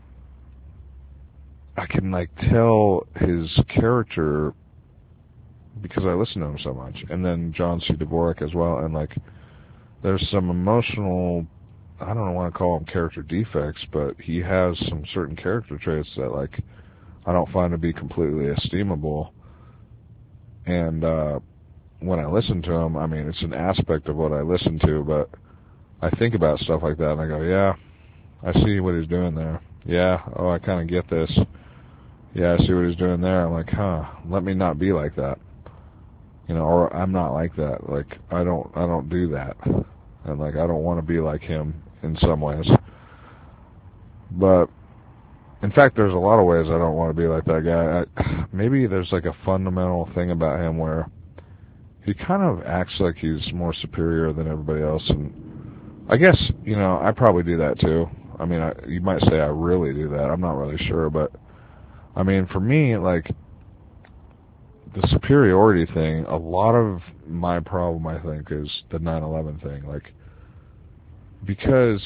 I can like tell his character because I listen to him so much. And then John C. Dvorak as well. And, like, there's some emotional, I don't want to call them character defects, but he has some certain character traits that, like, I don't find to be completely esteemable. And when I listen to him, I mean, it's an aspect of what I listen to, but I think about stuff like that, and I go, yeah, I see what he's doing there. Yeah, oh, I kind of get this. Yeah, I see what he's doing there. I'm like, let me not be like that. You know, or I'm not like that. Like, I don't do that. And, like, I don't want to be like him in some ways. But, in fact, there's a lot of ways I don't want to be like that guy. Maybe there's, like, a fundamental thing about him where he kind of acts like he's more superior than everybody else. And I guess, you know, I probably do that too. I mean, you might say I really do that. I'm not really sure. But, I mean, for me, like, the superiority thing, a lot of my problem, I think, is the 9/11 thing. Like, because,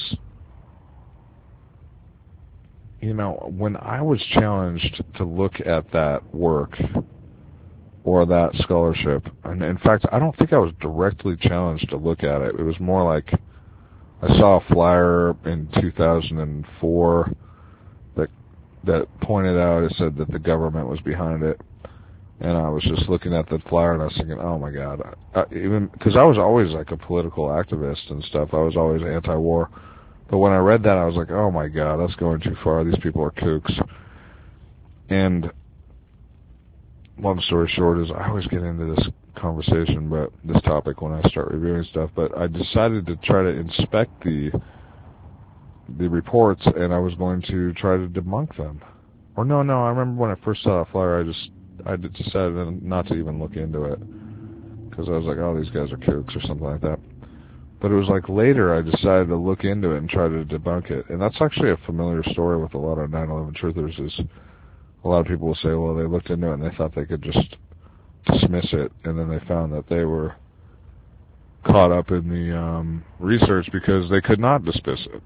you know, when I was challenged to look at that work or that scholarship, and in fact, I don't think I was directly challenged to look at it. It was more like I saw a flyer in 2004 that pointed out, it said that the government was behind it. And I was just looking at the flyer and I was thinking, oh my God. Even because I was always like a political activist and stuff. I was always anti-war. But when I read that, I was like, oh my God, that's going too far. These people are kooks. And long story short is I always get into this conversation, but this topic when I start reviewing stuff. But I decided to try to inspect the reports, and I was going to try to debunk them. Or no, I remember when I first saw that flyer, I decided not to even look into it because I was like, oh, these guys are kooks or something like that. But it was like later I decided to look into it and try to debunk it. And that's actually a familiar story with a lot of 9/11 truthers is a lot of people will say, well, they looked into it and they thought they could just dismiss it. And then they found that they were caught up in the research because they could not dismiss it.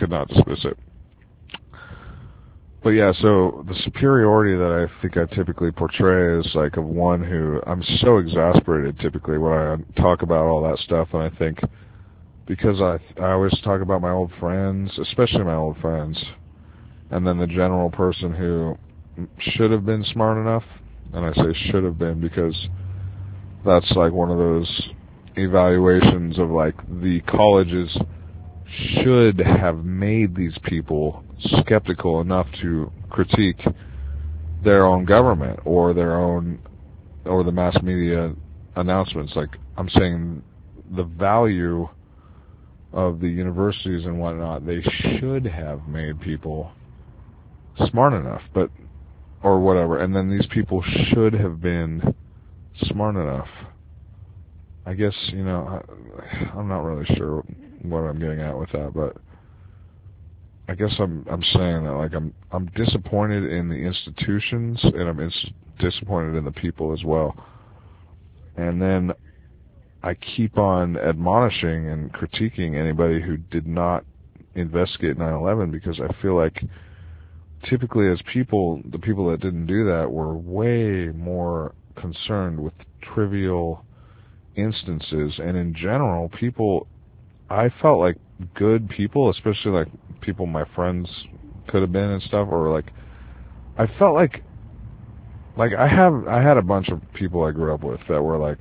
But yeah, so the superiority that I think I typically portray is like of one who, I'm so exasperated typically when I talk about all that stuff, and I think, because I always talk about my old friends, especially my old friends, and then the general person who should have been smart enough, and I say should have been because that's like one of those evaluations of like the colleges should have made these people skeptical enough to critique their own government or the mass media announcements. Like, I'm saying the value of the universities and whatnot, they should have made people smart enough, or whatever, and then these people should have been smart enough. I guess, you know, I'm not really sure what I'm getting at with that, but I guess I'm saying that, like, I'm disappointed in the institutions, and I'm disappointed in the people as well. And then I keep on admonishing and critiquing anybody who did not investigate 9/11 because I feel like typically as people, the people that didn't do that were way more concerned with trivial instances. And in general, people, I felt like good people, especially like people my friends could have been and stuff, or like, I felt like I had a bunch of people I grew up with that were like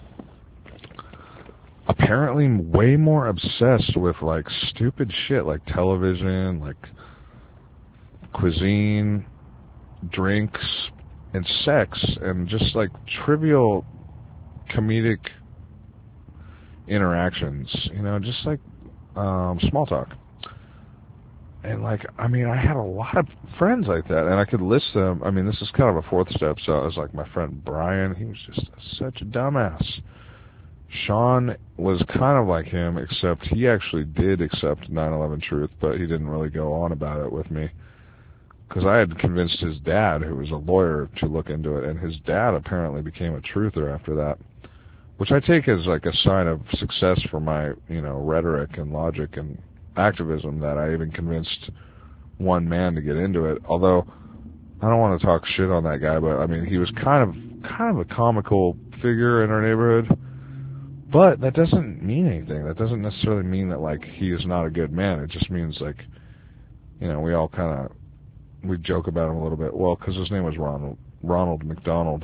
apparently way more obsessed with like stupid shit like television, like cuisine, drinks, and sex, and just like trivial comedic interactions, you know, just like small talk. And like, I mean, I had a lot of friends like that, and I could list them. I mean, this is kind of a fourth step, so it was like my friend Brian, he was just such a dumbass. Sean was kind of like him, except he actually did accept 9/11 truth, but he didn't really go on about it with me. Because I had convinced his dad, who was a lawyer, to look into it, and his dad apparently became a truther after that, which I take as like a sign of success for my, you know, rhetoric and logic and activism, that I even convinced one man to get into it. Although I don't want to talk shit on that guy, but I mean, he was kind of a comical figure in our neighborhood. But that doesn't mean anything. That doesn't necessarily mean that, like, he is not a good man. It just means, like, you know, we all kind of, we joke about him a little bit. Well, because his name was Ronald McDonald.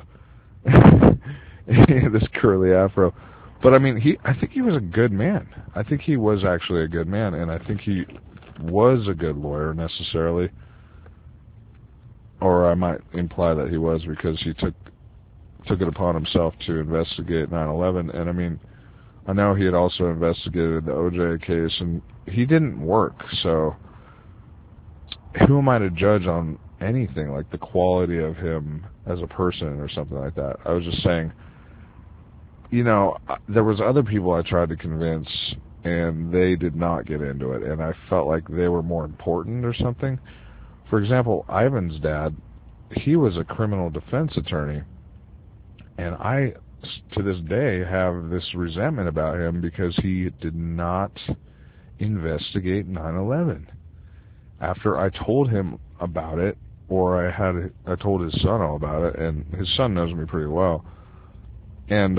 This curly afro. But, I mean, I think he was a good man. I think he was actually a good man, and I think he was a good lawyer, necessarily. Or I might imply that he was, because he took it upon himself to investigate 9/11. And, I mean, I know he had also investigated the OJ case, and he didn't work, so who am I to judge on anything, like the quality of him as a person or something like that? I was just saying, you know, there was other people I tried to convince, and they did not get into it, and I felt like they were more important or something. For example, Ivan's dad, he was a criminal defense attorney, and I, to this day, have this resentment about him because he did not investigate 9/11. After I told him about it, or I told his son all about it, and his son knows me pretty well, and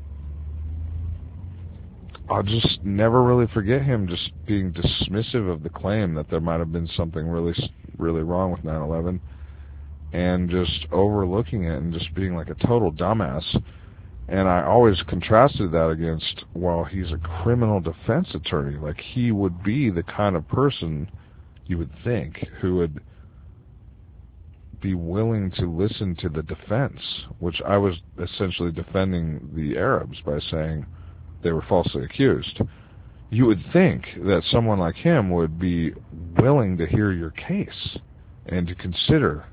I'll just never really forget him just being dismissive of the claim that there might have been something really, really wrong with 9/11, and just overlooking it and just being like a total dumbass. And I always contrasted that against, well, he's a criminal defense attorney. Like, he would be the kind of person, you would think, who would be willing to listen to the defense, which I was essentially defending the Arabs by saying they were falsely accused. You would think that someone like him would be willing to hear your case and to consider.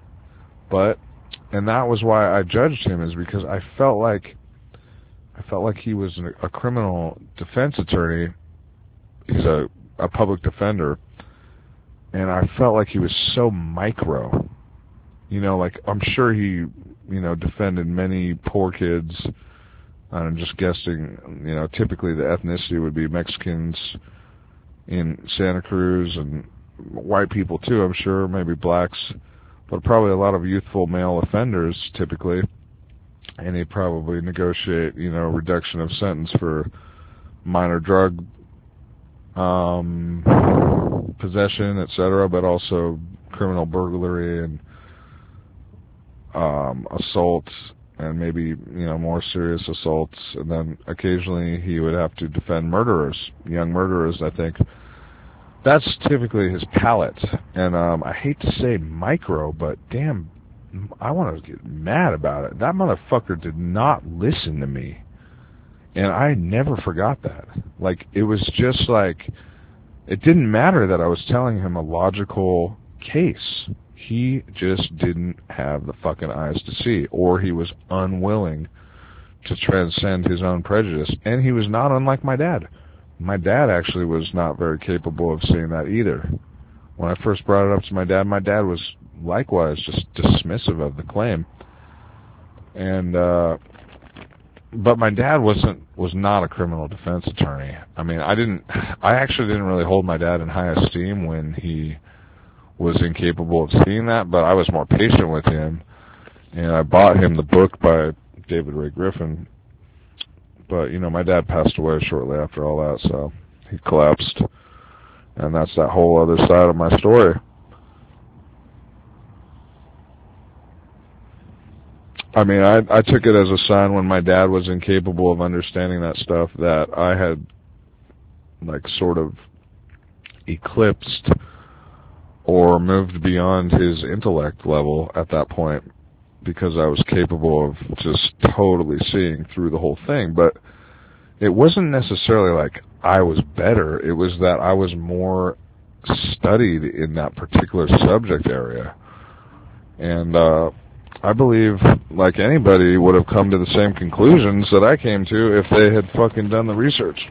And that was why I judged him, is because I felt like he was a criminal defense attorney. He's a public defender, and I felt like he was so micro. You know, like, I'm sure he, you know, defended many poor kids. I'm just guessing, you know, typically the ethnicity would be Mexicans in Santa Cruz, and white people too, I'm sure, maybe blacks, but probably a lot of youthful male offenders typically. And he'd probably negotiate, you know, reduction of sentence for minor drug possession, etc., but also criminal burglary and assault, and maybe, you know, more serious assaults. And then occasionally he would have to defend murderers, young murderers, I think. That's typically his palette. And I hate to say micro, but damn, I want to get mad about it. That motherfucker did not listen to me. And I never forgot that. Like, it was just like, it didn't matter that I was telling him a logical case. He just didn't have the fucking eyes to see, or he was unwilling to transcend his own prejudice. And he was not unlike my dad. My dad actually was not very capable of seeing that either. When I first brought it up to my dad was likewise just dismissive of the claim. And but my dad was not a criminal defense attorney. I mean, I actually didn't really hold my dad in high esteem when he was incapable of seeing that, but I was more patient with him, and I bought him the book by David Ray Griffin. But, you know, my dad passed away shortly after all that, so he collapsed, and that's that whole other side of my story. I mean, I took it as a sign when my dad was incapable of understanding that stuff that I had, like, sort of eclipsed or moved beyond his intellect level at that point, because I was capable of just totally seeing through the whole thing. But it wasn't necessarily like I was better. It was that I was more studied in that particular subject area. And I believe, like anybody, would have come to the same conclusions that I came to if they had fucking done the research.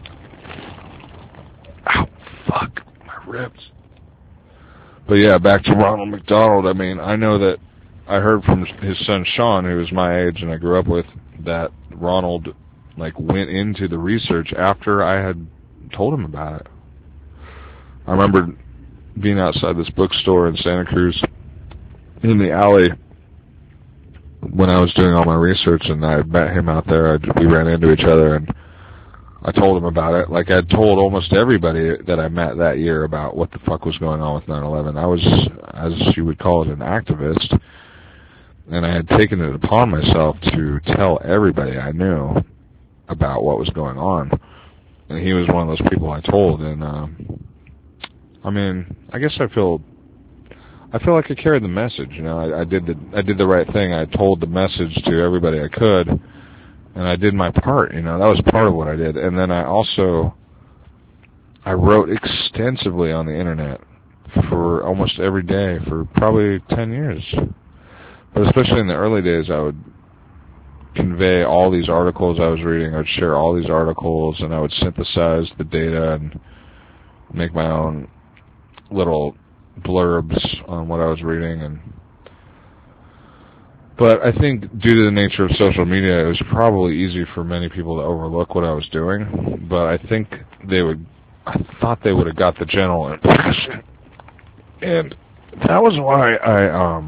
Ow, fuck, my ribs. But yeah, back to Ronald McDonald. I mean, I know that I heard from his son Sean, who was my age and I grew up with, that Ronald, like, went into the research after I had told him about it. I remember being outside this bookstore in Santa Cruz, in the alley, when I was doing all my research and I met him out there, we ran into each other and I told him about it. Like I'd told almost everybody that I met that year about what the fuck was going on with 9/11. I was, as you would call it, an activist, and I had taken it upon myself to tell everybody I knew about what was going on. And he was one of those people I told. And I mean, I guess I feel like I carried the message. You know, I did the right thing. I told the message to everybody I could. And I did my part, you know, that was part of what I did. And then I wrote extensively on the internet for almost every day for probably 10 years. But especially in the early days, I would convey all these articles I was reading. I would share all these articles, and I would synthesize the data and make my own little blurbs on what I was reading. But I think due to the nature of social media, it was probably easy for many people to overlook what I was doing. But I think I thought they would have got the general impression. And that was why I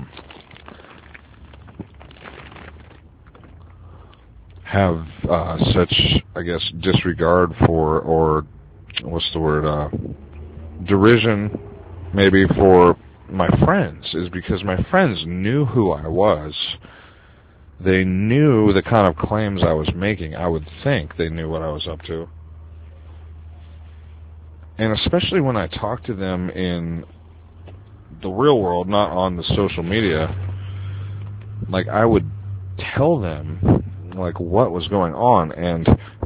have such, I guess, disregard for, or what's the word, derision maybe for my friends, is because my friends knew who I was. They knew the kind of claims I was making. I would think they knew what I was up to. And especially when I talked to them in the real world, not on the social media, like I would tell them like what was going on. And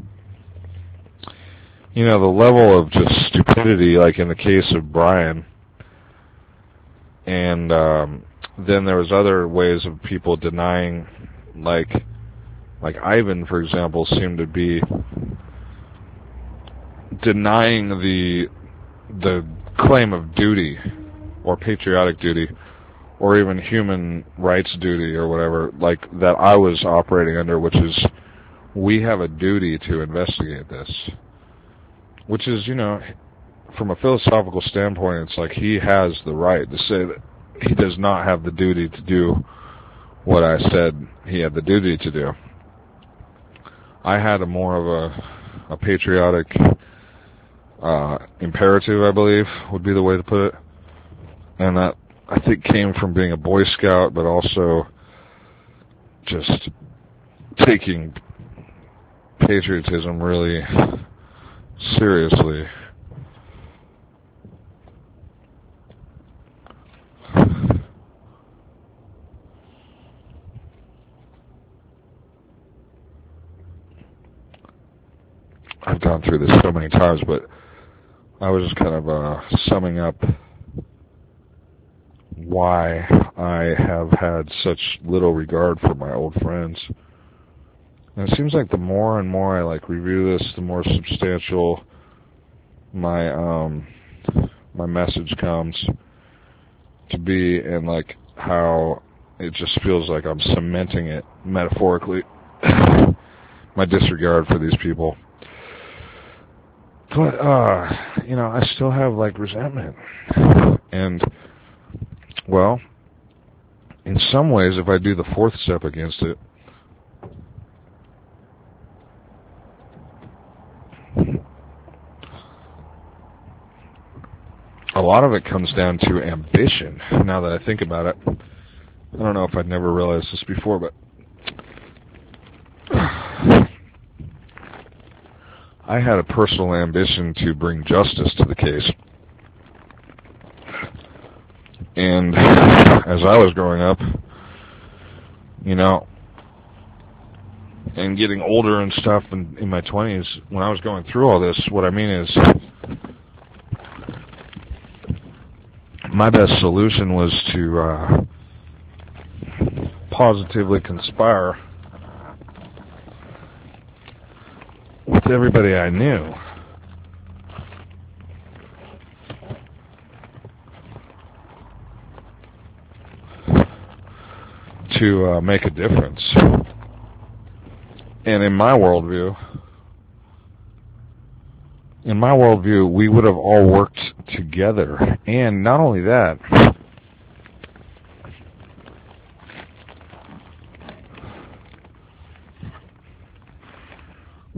you know, the level of just stupidity, like in the case of Brian, and then there was other ways of people denying, like Ivan, for example, seemed to be denying the claim of duty, or patriotic duty, or even human rights duty, or whatever, like that I was operating under, which is we have a duty to investigate this. Which is, you know, from a philosophical standpoint, it's like he has the right to say that he does not have the duty to do what I said he had the duty to do. I had a more of a patriotic imperative, I believe, would be the way to put it. And that, I think, came from being a Boy Scout, but also just taking patriotism really seriously. I've gone through this so many times, but I was just kind of summing up why I have had such little regard for my old friends. And it seems like the more and more I like review this, the more substantial my my message comes to be, and like how it just feels like I'm cementing it metaphorically, my disregard for these people. But you know, I still have like resentment, and well, in some ways, if I do the fourth step against it, a lot of it comes down to ambition. Now that I think about it, I don't know if I'd never realized this before, but I had a personal ambition to bring justice to the case. And as I was growing up, you know, and getting older and stuff in my 20s, when I was going through all this, what I mean is my best solution was to positively conspire with everybody I knew to make a difference. And in my worldview, we would have all worked together. And not only that,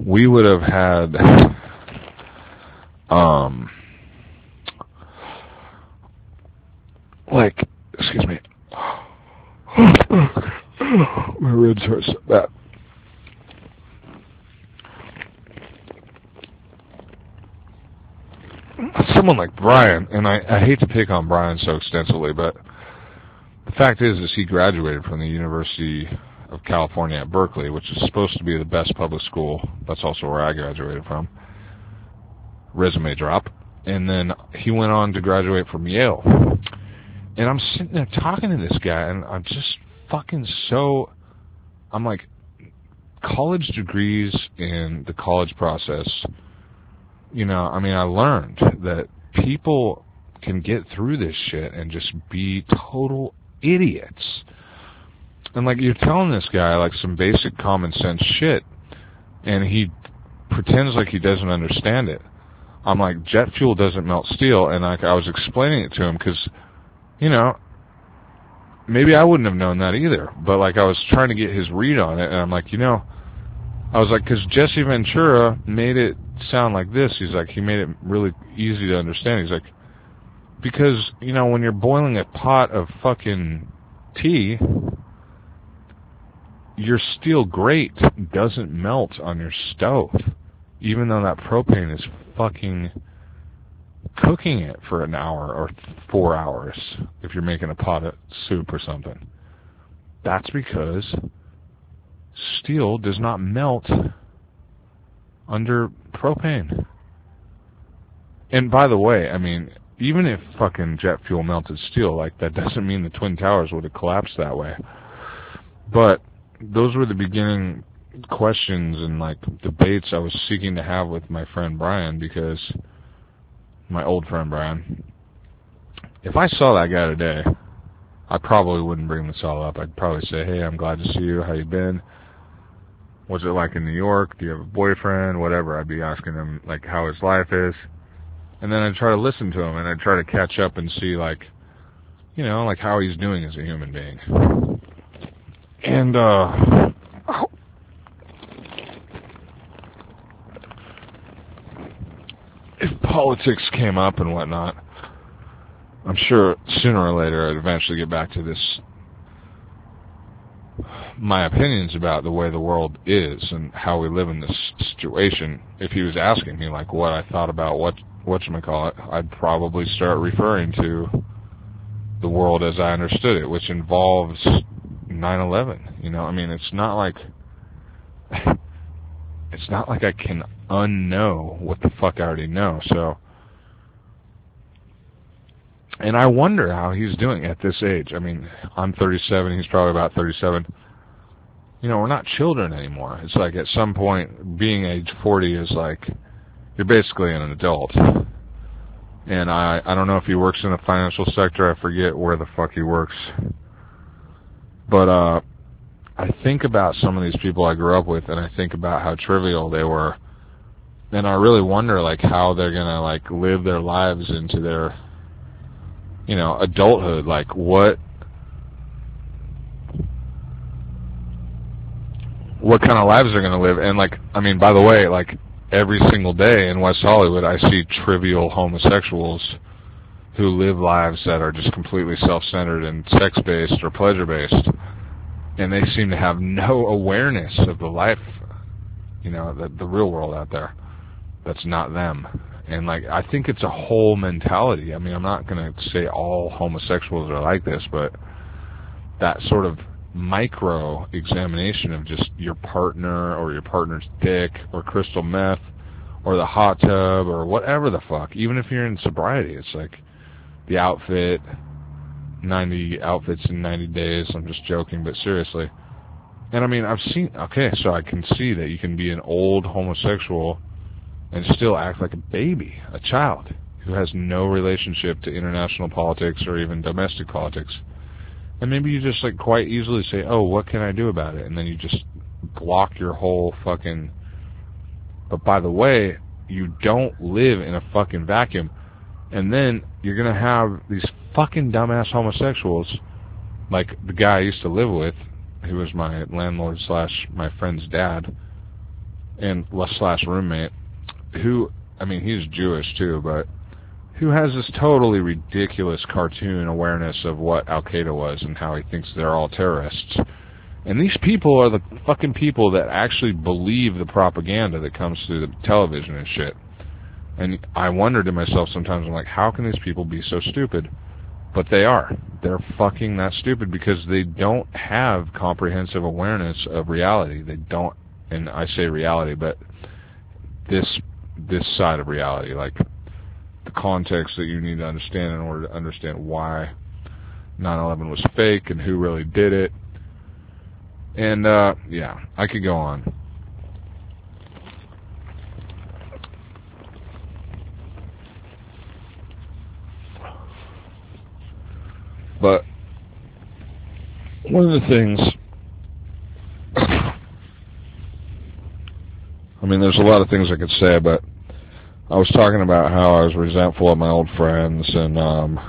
we would have had, excuse me, my ribs hurt so bad. Someone like Brian, and I hate to pick on Brian so extensively, but the fact is he graduated from the University of California at Berkeley, which is supposed to be the best public school. That's also where I graduated from. Resume drop. And then he went on to graduate from Yale. And I'm sitting there talking to this guy, and I'm just fucking so... I'm like, college degrees and the college process, you know, I mean, I learned that people can get through this shit and just be total idiots. And, like, you're telling this guy, like, some basic common sense shit, and he pretends like he doesn't understand it. I'm like, jet fuel doesn't melt steel, and I was explaining it to him because, you know, maybe I wouldn't have known that either, but, like, I was trying to get his read on it, and I'm like, you know, I was like, because Jesse Ventura made it sound like this. He's like, he made it really easy to understand. He's like, because, you know, when you're boiling a pot of fucking tea, your steel grate doesn't melt on your stove, even though that propane is fucking cooking it for an hour or 4 hours if you're making a pot of soup or something. That's because steel does not melt under propane. And by the way, I mean, even if fucking jet fuel melted steel, like, that doesn't mean the Twin Towers would have collapsed that way. But those were the beginning questions and, like, debates I was seeking to have with my friend Brian, because my old friend Brian, if I saw that guy today, I probably wouldn't bring this all up. I'd probably say, hey, I'm glad to see you. How you been? What's it like in New York? Do you have a boyfriend? Whatever. I'd be asking him, like, how his life is. And then I'd try to listen to him, and I'd try to catch up and see, like, you know, like, how he's doing as a human being. And, if politics came up and whatnot, I'm sure sooner or later I'd eventually get back to this, my opinions about the way the world is and how we live in this situation. If he was asking me, like, what I thought about whatchamacallit, I'd probably start referring to the world as I understood it, which involves 9/11. You know, I mean, it's not like I can unknow what the fuck I already know. So, and I wonder how he's doing at this age. I mean, I'm 37, he's probably about 37. You know, we're not children anymore. It's like at some point, being age 40 is like, you're basically an adult. And I don't know if he works in the financial sector. I forget where the fuck he works. But I think about some of these people I grew up with, and I think about how trivial they were. And I really wonder, like, how they're going to, like, live their lives into their, you know, adulthood. Like, what kind of lives they're going to live. And, like, I mean, by the way, like, every single day in West Hollywood, I see trivial homosexuals who live lives that are just completely self-centered and sex-based or pleasure-based. And they seem to have no awareness of the life, you know, the real world out there. That's not them. And, like, I think it's a whole mentality. I mean, I'm not going to say all homosexuals are like this, but that sort of micro examination of just your partner or your partner's dick or crystal meth or the hot tub or whatever the fuck, even if you're in sobriety, it's like the outfit, 90 outfits in 90 days. I'm just joking, but seriously. And I mean, I've seen, okay, so I can see that you can be an old homosexual and still act like a baby, a child who has no relationship to international politics or even domestic politics. And maybe you just, like, quite easily say, oh, what can I do about it? And then you just block your whole fucking... But by the way, you don't live in a fucking vacuum. And then you're going to have these fucking dumbass homosexuals, like the guy I used to live with, who was my landlord / my friend's dad, and slash roommate, who, I mean, he's Jewish too, but who has this totally ridiculous cartoon awareness of what Al-Qaeda was and how he thinks they're all terrorists. And these people are the fucking people that actually believe the propaganda that comes through the television and shit. And I wonder to myself sometimes, I'm like, how can these people be so stupid? But they are. They're fucking that stupid because they don't have comprehensive awareness of reality. They don't, and I say reality, but this side of reality, like the context that you need to understand in order to understand why 9/11 was fake and who really did it. And yeah, I could go on. But one of the things, I mean, there's a lot of things I could say, but I was talking about how I was resentful of my old friends and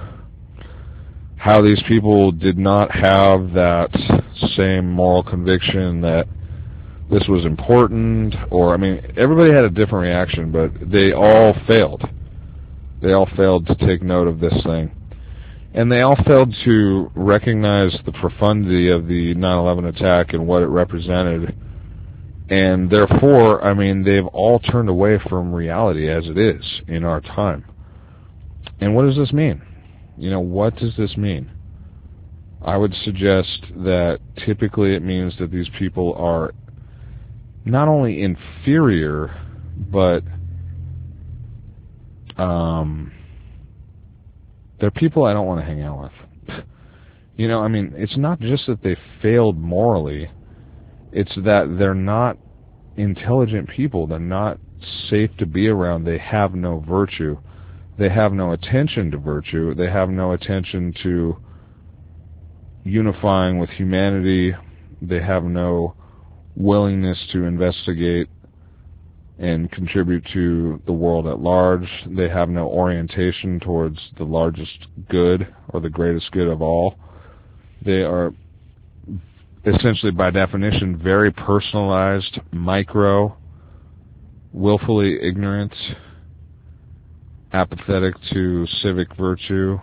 how these people did not have that same moral conviction that this was important, or, I mean, everybody had a different reaction, but they all failed. They all failed to take note of this thing. And they all failed to recognize the profundity of the 9/11 attack and what it represented. And therefore, I mean, they've all turned away from reality as it is in our time. And what does this mean? You know, what does this mean? I would suggest that typically it means that these people are not only inferior, but they're people I don't want to hang out with. You know, I mean, it's not just that they failed morally, it's that they're not intelligent people. They're not safe to be around. They have no virtue. They have no attention to virtue. They have no attention to unifying with humanity. They have no willingness to investigate and contribute to the world at large. They have no orientation towards the largest good or the greatest good of all. They are essentially, by definition, very personalized, micro, willfully ignorant, apathetic to civic virtue.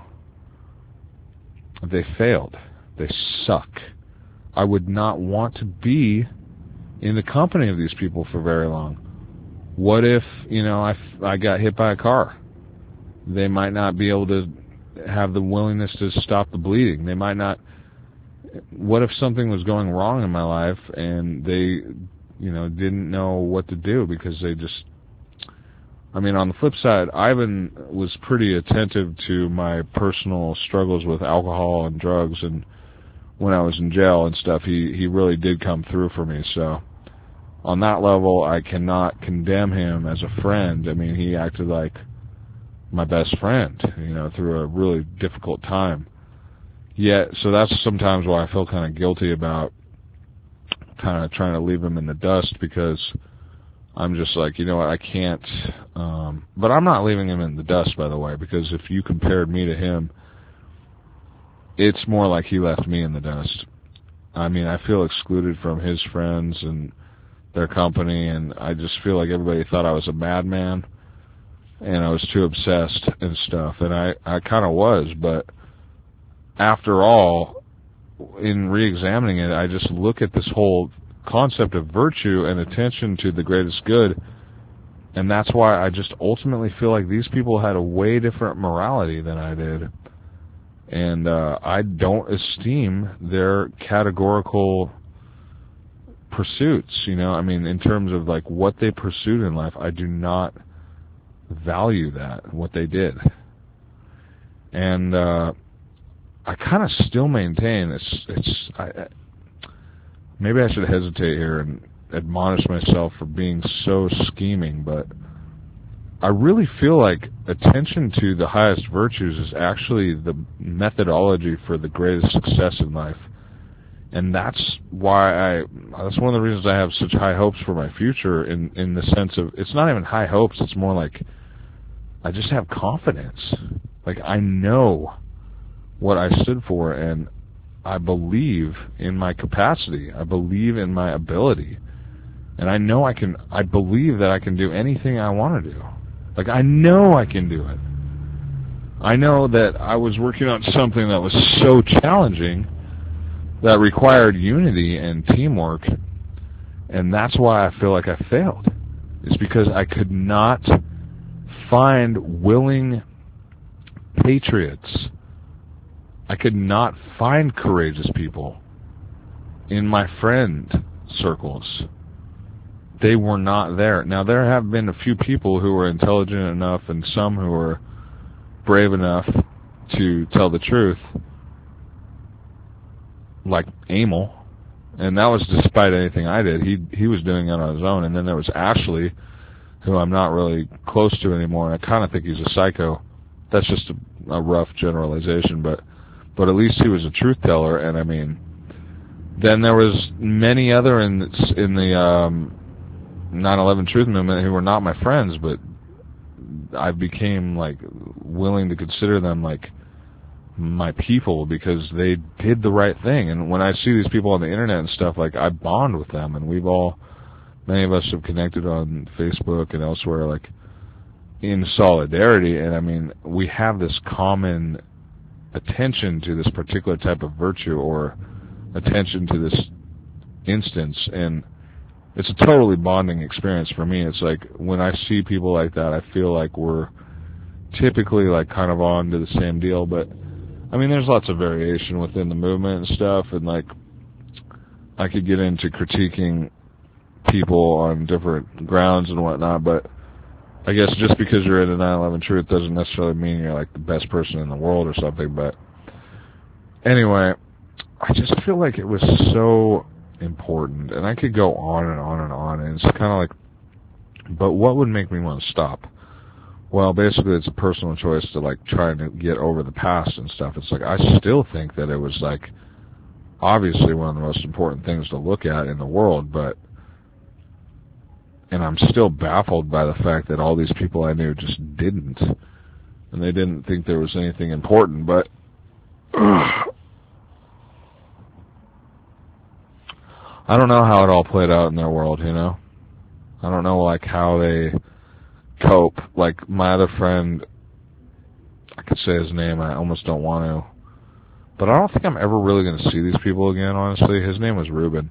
They failed. They suck. I would not want to be in the company of these people for very long. What if, you know, I got hit by a car? They might not be able to have the willingness to stop the bleeding. They might not. What if something was going wrong in my life and they, you know, didn't know what to do because they just, I mean, on the flip side, Ivan was pretty attentive to my personal struggles with alcohol and drugs, and when I was in jail and stuff, he really did come through for me, so on that level, I cannot condemn him as a friend. I mean, he acted like my best friend, you know, through a really difficult time. Yet, so that's sometimes why I feel kind of guilty about kind of trying to leave him in the dust, because I'm just like, you know what, I can't, but I'm not leaving him in the dust, by the way, because if you compared me to him, it's more like he left me in the dust. I mean, I feel excluded from his friends and their company, and I just feel like everybody thought I was a madman and I was too obsessed and stuff, and I kind of was, but after all, in re-examining it, I just look at this whole concept of virtue and attention to the greatest good, and that's why I just ultimately feel like these people had a way different morality than I did, and I don't esteem their categorical pursuits, you know, I mean, in terms of like what they pursued in life, I do not value that, what they did. And I kind of still maintain maybe I should hesitate here and admonish myself for being so scheming, but I really feel like attention to the highest virtues is actually the methodology for the greatest success in life. And that's why that's one of the reasons I have such high hopes for my future, in the sense of, it's not even high hopes, it's more like I just have confidence. Like, I know what I stood for, and I believe in my capacity. I believe in my ability. And I know I believe that I can do anything I want to do. Like, I know I can do it. I know that I was working on something that was so challenging that required unity and teamwork, and that's why I feel like I failed. It's because I could not find willing patriots. I could not find courageous people in my friend circles. They were not there. Now, there have been a few people who were intelligent enough and some who were brave enough to tell the truth, like Emil, and that was despite anything I did. He was doing it on his own. And then there was Ashley, who I'm not really close to anymore, and I kind of think he's a psycho. That's just a rough generalization, but at least he was a truth teller. And I mean, then there was many other in the 9/11 Truth Movement who were not my friends, but I became like willing to consider them like my people because they did the right thing. And when I see these people on the internet and stuff, like, I bond with them, and many of us have connected on Facebook and elsewhere, like, in solidarity. And I mean, we have this common attention to this particular type of virtue, or attention to this instance, and it's a totally bonding experience for me. It's like, when I see people like that, I feel like we're typically like kind of on to the same deal. But I mean, there's lots of variation within the movement and stuff, and like, I could get into critiquing people on different grounds and whatnot, but I guess just because you're in the 9/11 Truth doesn't necessarily mean you're like the best person in the world or something. But anyway, I just feel like it was so important, and I could go on and on and on, and it's kind of like, but what would make me want to stop? Well, basically, it's a personal choice to like try to get over the past and stuff. It's like, I still think that it was like obviously one of the most important things to look at in the world, and I'm still baffled by the fact that all these people I knew just didn't, and they didn't think there was anything important. But I don't know how it all played out in their world, you know? I don't know, like, how they cope. Like, my other friend, I could say his name, I almost don't want to, but I don't think I'm ever really going to see these people again, honestly. His name was Ruben.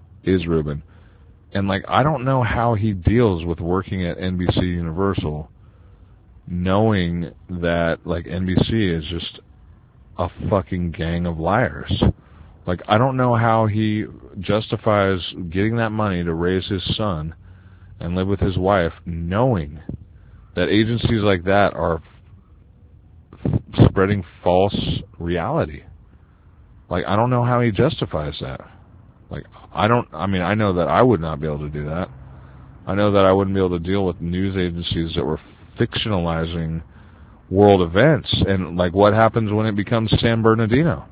And, like, I don't know how he deals with working at NBC Universal, knowing that, like, NBC is just a fucking gang of liars. Like, I don't know how he justifies getting that money to raise his son and live with his wife, knowing that agencies like that are spreading false reality. Like, I don't know how he justifies that. Like, I know that I would not be able to do that. I know that I wouldn't be able to deal with news agencies that were fictionalizing world events. And, like, what happens when it becomes San Bernardino?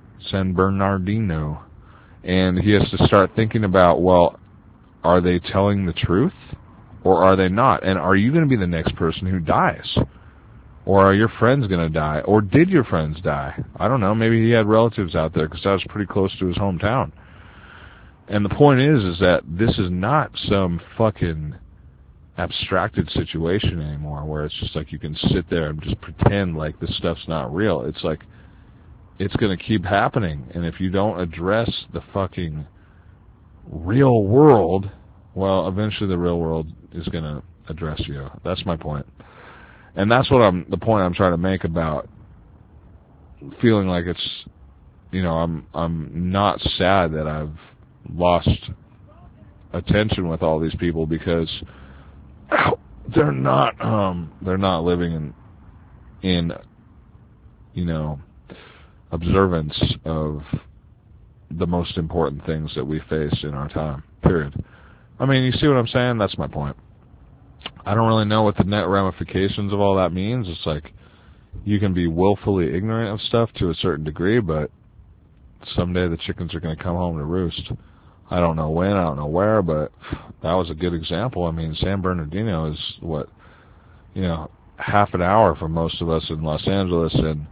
And he has to start thinking about, well, are they telling the truth or are they not? And are you going to be the next person who dies? Or are your friends going to die? Or did your friends die? I don't know. Maybe he had relatives out there, because that was pretty close to his hometown. And the point is that this is not some fucking abstracted situation anymore where it's just like you can sit there and just pretend like this stuff's not real. It's like, it's going to keep happening. And if you don't address the fucking real world, well, eventually the real world is going to address you. That's my point. And that's the point I'm trying to make about feeling like it's, you know, I'm not sad that I've lost attention with all these people, because they're not living in you know, observance of the most important things that we face in our time, period. I mean, you see what I'm saying? That's my point. I don't really know what the net ramifications of all that means. It's like, you can be willfully ignorant of stuff to a certain degree, but someday the chickens are going to come home to roost. I don't know when, I don't know where, but that was a good example. I mean, San Bernardino is, what, you know, half an hour from most of us in Los Angeles, and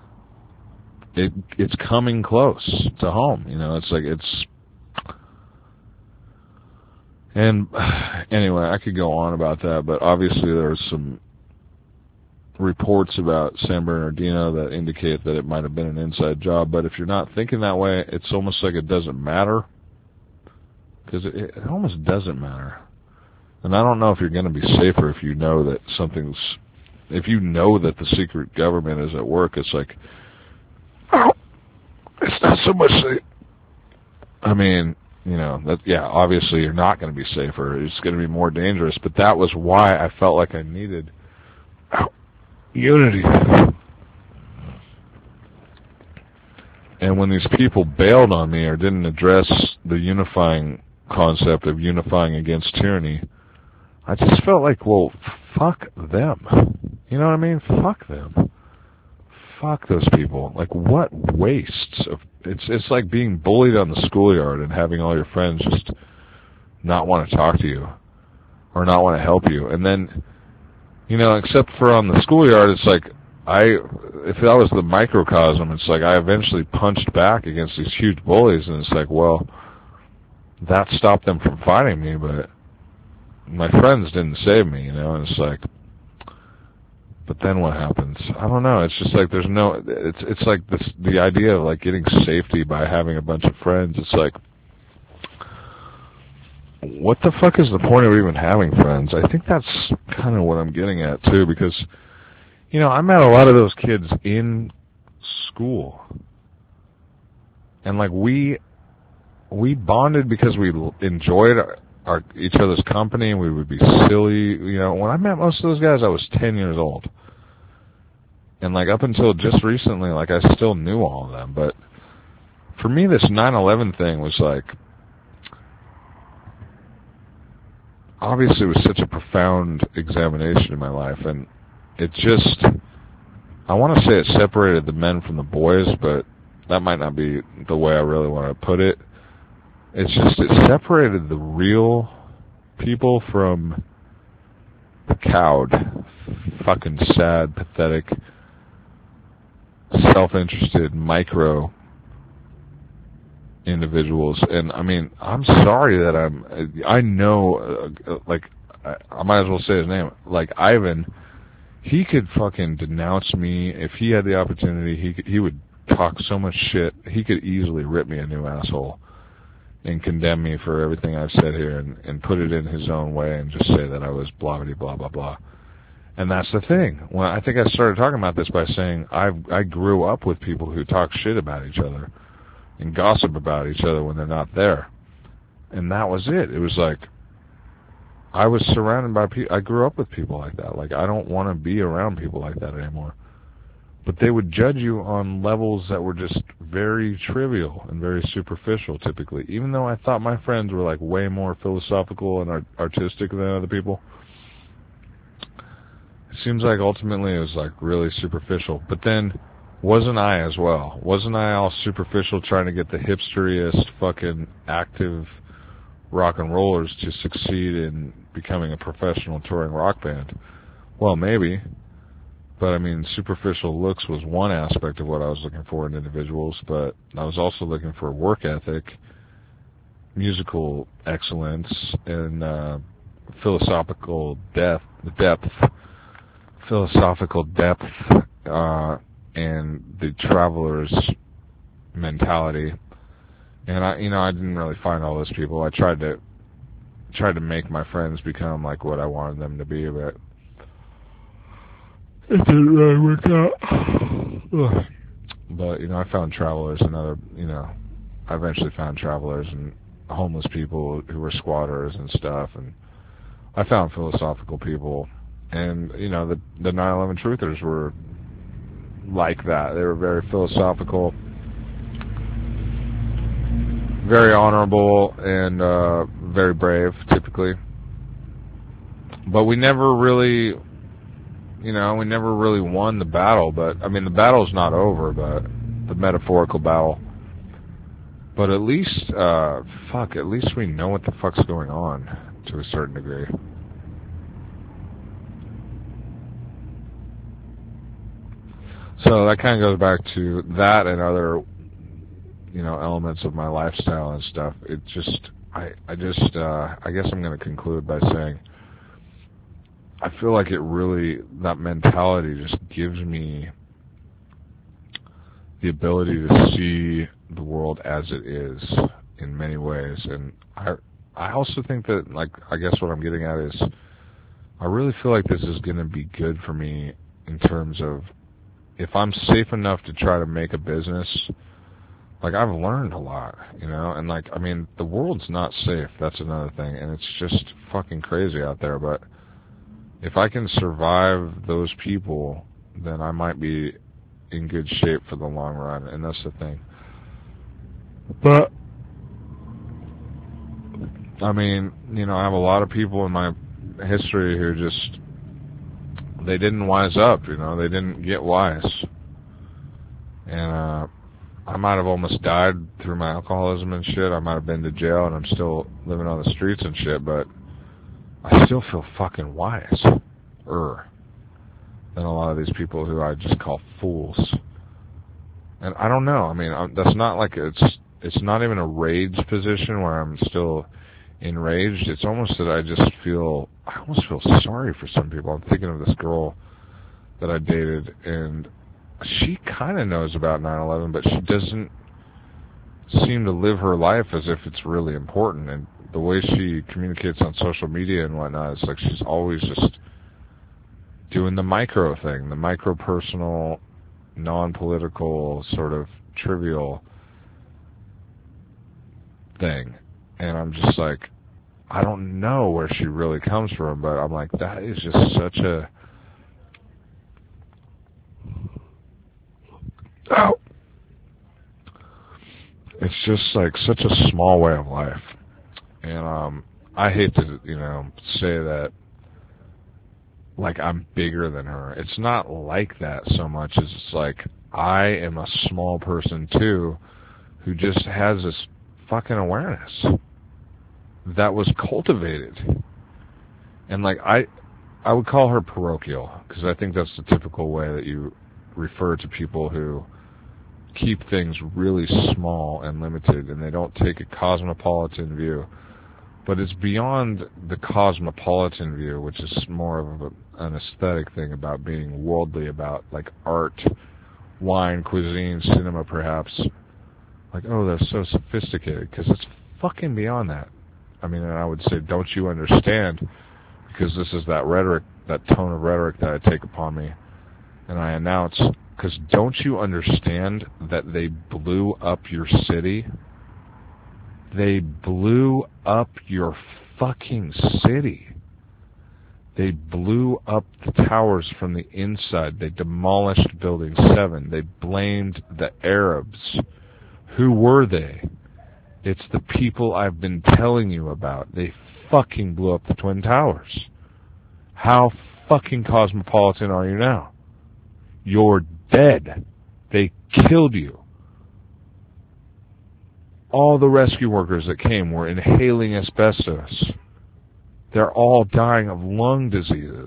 it's coming close to home. You know, it's like, And anyway, I could go on about that, but obviously there's some reports about San Bernardino that indicate that it might have been an inside job. But if you're not thinking that way, it's almost like it doesn't matter, because it almost doesn't matter. And I don't know if you're going to be safer if you know that if you know that the secret government is at work. It's like, it's not so much I mean, obviously you're not going to be safer. It's going to be more dangerous. But that was why I felt like I needed unity. And when these people bailed on me or didn't address the unifying concept of unifying against tyranny, I just felt like, well, fuck them. You know what I mean? Fuck them. Fuck those people. Like, what wastes of... It's like being bullied on the schoolyard and having all your friends just not want to talk to you or not want to help you. And then, except for on the schoolyard, it's like, if that was the microcosm, it's like I eventually punched back against these huge bullies, and it's like, well, that stopped them from fighting me, but my friends didn't save me, and it's like, but then what happens? I don't know. It's just like it's like the idea of like getting safety by having a bunch of friends. It's like, what the fuck is the point of even having friends? I think that's kind of what I'm getting at too, because, I met a lot of those kids in school, and like we bonded because we enjoyed each other's company, and we would be silly. When I met most of those guys, I was 10 years old. And like up until just recently, like I still knew all of them. But for me, this 9/11 thing was like, obviously it was such a profound examination in my life. And it just, I want to say it separated the men from the boys, but that might not be the way I really want to put it. It's just, it separated the real people from the cowed, fucking sad, pathetic, self-interested, micro individuals. And I mean, I'm sorry that I know, I might as well say his name, like Ivan, he could fucking denounce me if he had the opportunity. He would talk so much shit. He could easily rip me a new asshole and condemn me for everything I've said here and put it in his own way and just say that I was blah, blah, blah, blah, blah. And that's the thing. Well, I think I started talking about this by saying I grew up with people who talk shit about each other and gossip about each other when they're not there. And that was it. It was like, I was surrounded by people. I grew up with people like that. Like, I don't want to be around people like that anymore. But they would judge you on levels that were just very trivial and very superficial, typically. Even though I thought my friends were like way more philosophical and artistic than other people, it seems like ultimately it was like really superficial. But then, wasn't I as well? Wasn't I all superficial trying to get the hipsteriest fucking active rock and rollers to succeed in becoming a professional touring rock band? Well, maybe. But I mean, superficial looks was one aspect of what I was looking for in individuals, but I was also looking for work ethic, musical excellence, and philosophical depth, and the traveler's mentality. And I didn't really find all those people. I tried to make my friends become like what I wanted them to be, but it didn't really work out. But, I found travelers and I eventually found travelers and homeless people who were squatters and stuff. And I found philosophical people. And, the 9/11 truthers were like that. They were very philosophical, very honorable, and very brave, typically. But we never really... we never really won the battle, but, I mean, the battle's not over, but the metaphorical battle. But at least, at least we know what the fuck's going on, to a certain degree. So that kind of goes back to that and other, elements of my lifestyle and stuff. It just, I guess I'm going to conclude by saying I feel like that mentality just gives me the ability to see the world as it is in many ways. And I also think that, like, I guess what I'm getting at is I really feel like this is going to be good for me in terms of if I'm safe enough to try to make a business. Like, I've learned a lot, and like, I mean, the world's not safe. That's another thing. And it's just fucking crazy out there. But if I can survive those people, then I might be in good shape for the long run. And that's the thing. But, I mean, I have a lot of people in my history who they didn't wise up, they didn't get wise. And, I might have almost died through my alcoholism and shit. I might have been to jail and I'm still living on the streets and shit, but I still feel fucking wiser than a lot of these people who I just call fools. And I don't know. I mean, that's not like it's not even a rage position where I'm still enraged. It's almost that I almost feel sorry for some people. I'm thinking of this girl that I dated, and she kind of knows about 9/11, but she doesn't seem to live her life as if it's really important. And the way she communicates on social media and whatnot, it's like she's always just doing the micro thing, the micro personal, non-political, sort of trivial thing. And I'm just like, I don't know where she really comes from, but I'm like, that is just such a... Oh. It's just like such a small way of life. And I hate to, say that like I'm bigger than her. It's not like that so much as it's like I am a small person too who just has this fucking awareness that was cultivated. And like I would call her parochial, because I think that's the typical way that you refer to people who keep things really small and limited, and they don't take a cosmopolitan view. But it's beyond the cosmopolitan view, which is more of an aesthetic thing about being worldly, about like art, wine, cuisine, cinema perhaps. Like, oh, that's so sophisticated, because it's fucking beyond that. I mean, and I would say, don't you understand? Because this is that rhetoric, that tone of rhetoric that I take upon me, and I announce, because don't you understand that they blew up your city? They blew up your fucking city. They blew up the towers from the inside. They demolished Building 7. They blamed the Arabs. Who were they? It's the people I've been telling you about. They fucking blew up the Twin Towers. How fucking cosmopolitan are you now? You're dead. They killed you. All the rescue workers that came were inhaling asbestos. They're all dying of lung diseases.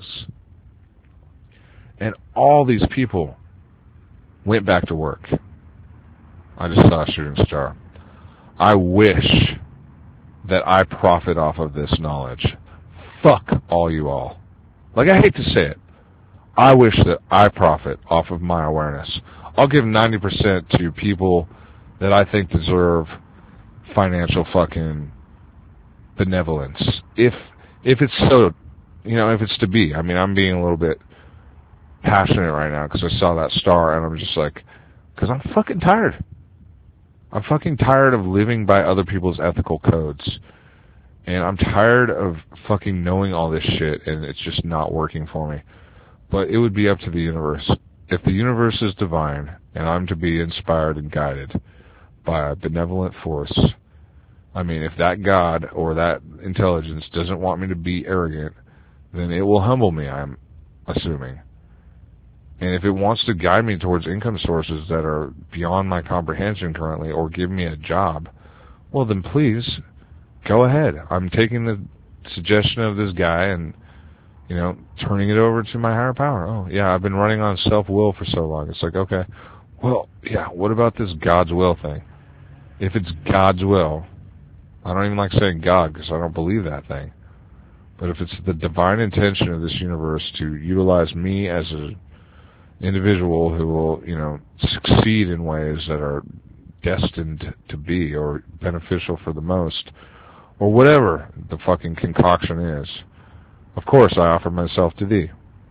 And all these people went back to work. I just saw a shooting star. I wish that I profit off of this knowledge. Fuck all you all. Like, I hate to say it. I wish that I profit off of my awareness. I'll give 90% to people that I think deserve financial fucking benevolence. If it's so, if it's to be. I mean, I'm being a little bit passionate right now because I saw that star and I'm just like, because I'm fucking tired. I'm fucking tired of living by other people's ethical codes. And I'm tired of fucking knowing all this shit and it's just not working for me. But it would be up to the universe. If the universe is divine and I'm to be inspired and guided by a benevolent force, I mean, if that God or that intelligence doesn't want me to be arrogant, then it will humble me, I'm assuming. And if it wants to guide me towards income sources that are beyond my comprehension currently or give me a job, well, then please, go ahead. I'm taking the suggestion of this guy and, turning it over to my higher power. Oh, yeah, I've been running on self-will for so long. It's like, okay, well, yeah, what about this God's will thing? If it's God's will, I don't even like saying God because I don't believe that thing. But if it's the divine intention of this universe to utilize me as an individual who will, succeed in ways that are destined to be or beneficial for the most, or whatever the fucking concoction is, of course I offer myself to thee.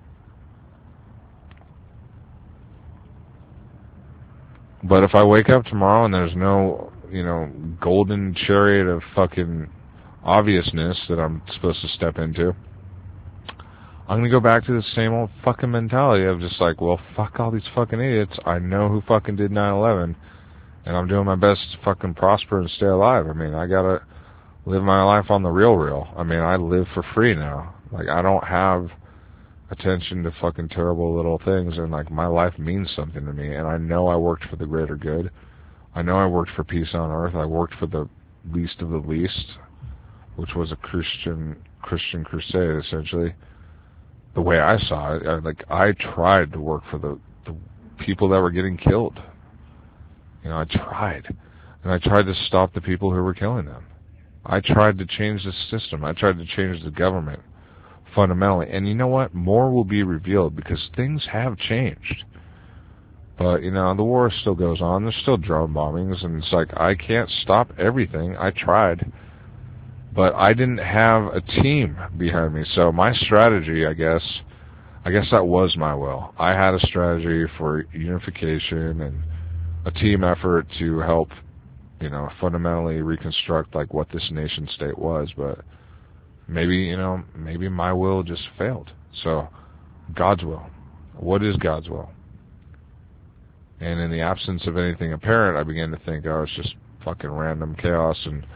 But if I wake up tomorrow and there's no, golden chariot of fucking obviousness that I'm supposed to step into, I'm going to go back to the same old fucking mentality of just like, well, fuck all these fucking idiots. I know who fucking did 9/11, and I'm doing my best to fucking prosper and stay alive. I mean, I got to live my life on the real. I mean, I live for free now. Like, I don't have attention to fucking terrible little things, and like, my life means something to me, and I know I worked for the greater good. I know I worked for peace on earth. I worked for the least of the least, which was a Christian crusade, essentially. The way I saw it, I tried to work for the people that were getting killed. I tried. And I tried to stop the people who were killing them. I tried to change the system. I tried to change the government fundamentally. And you know what? More will be revealed because things have changed. But, the war still goes on. There's still drone bombings. And it's like, I can't stop everything. I tried. But I didn't have a team behind me. So my strategy, I guess that was my will. I had a strategy for unification and a team effort to help, fundamentally reconstruct like what this nation state was. But maybe my will just failed. So God's will. What is God's will? And in the absence of anything apparent, I began to think, it's just fucking random chaos and,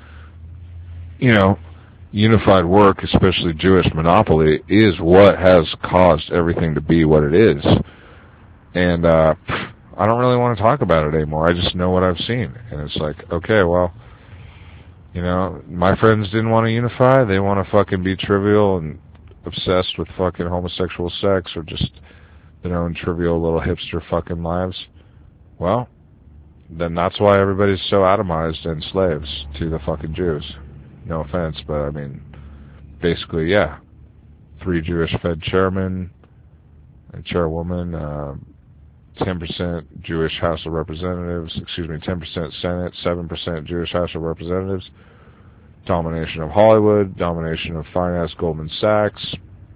unified work, especially Jewish monopoly, is what has caused everything to be what it is. And I don't really want to talk about it anymore. I just know what I've seen. And it's like, okay, well, my friends didn't want to unify. They want to fucking be trivial and obsessed with fucking homosexual sex or just their own trivial little hipster fucking lives. Well, then that's why everybody's so atomized and slaves to the fucking Jews. No offense, but I mean, basically, yeah. 3 Jewish Fed chairmen, and chairwoman, 10% Jewish House of Representatives, 10% Senate, 7% Jewish House of Representatives, domination of Hollywood, domination of finance, Goldman Sachs,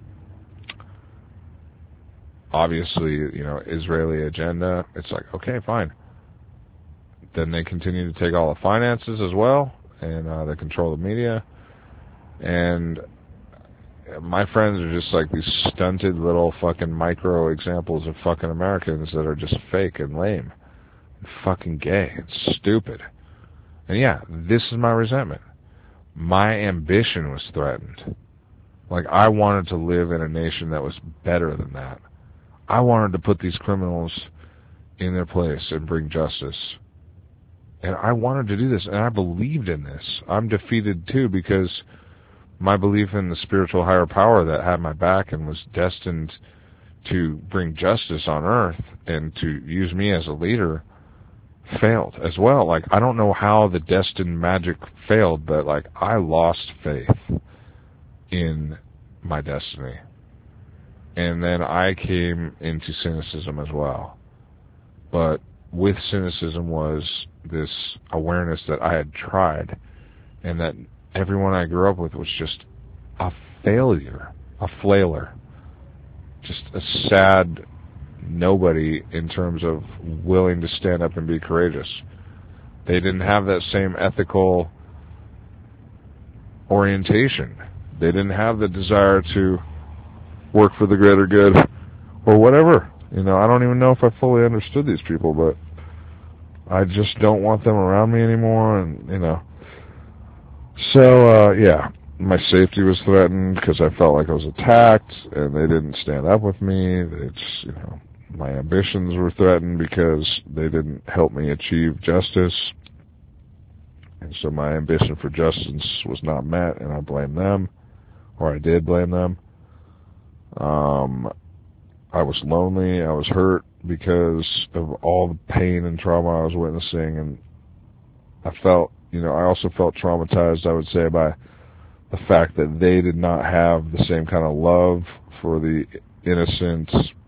obviously, Israeli agenda. It's like, okay, fine. Then they continue to take all the finances as well, and they control the media. And my friends are just like these stunted little fucking micro examples of fucking Americans that are just fake and lame and fucking gay and stupid. And yeah, this is my resentment. My ambition was threatened. Like, I wanted to live in a nation that was better than that. I wanted to put these criminals in their place and bring justice. And I wanted to do this, and I believed in this. I'm defeated, too, because my belief in the spiritual higher power that had my back and was destined to bring justice on earth and to use me as a leader failed as well. Like, I don't know how the destined magic failed, but, like, I lost faith in my destiny. And then I came into cynicism as well. But with cynicism was this awareness that I had tried and that everyone I grew up with was just a failure, a flailer, just a sad nobody in terms of willing to stand up and be courageous. They didn't have that same ethical orientation. They didn't have the desire to work for the greater good or whatever. I don't even know if I fully understood these people, but I just don't want them around me anymore, and, So, yeah, my safety was threatened because I felt like I was attacked, and they didn't stand up with me. It's, my ambitions were threatened because they didn't help me achieve justice. And so my ambition for justice was not met, and I blame them, or I did blame them. I was lonely, I was hurt because of all the pain and trauma I was witnessing, and I felt, I also felt traumatized, I would say, by the fact that they did not have the same kind of love for the innocent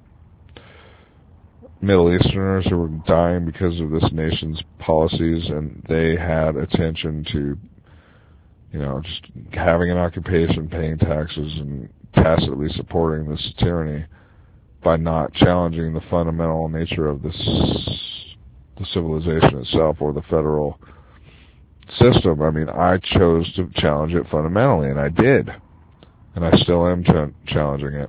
Middle Easterners who were dying because of this nation's policies, and they had attention to, just having an occupation, paying taxes, and tacitly supporting this tyranny by not challenging the fundamental nature of the civilization itself or the federal system. I mean, I chose to challenge it fundamentally, and I did. And I still am challenging it.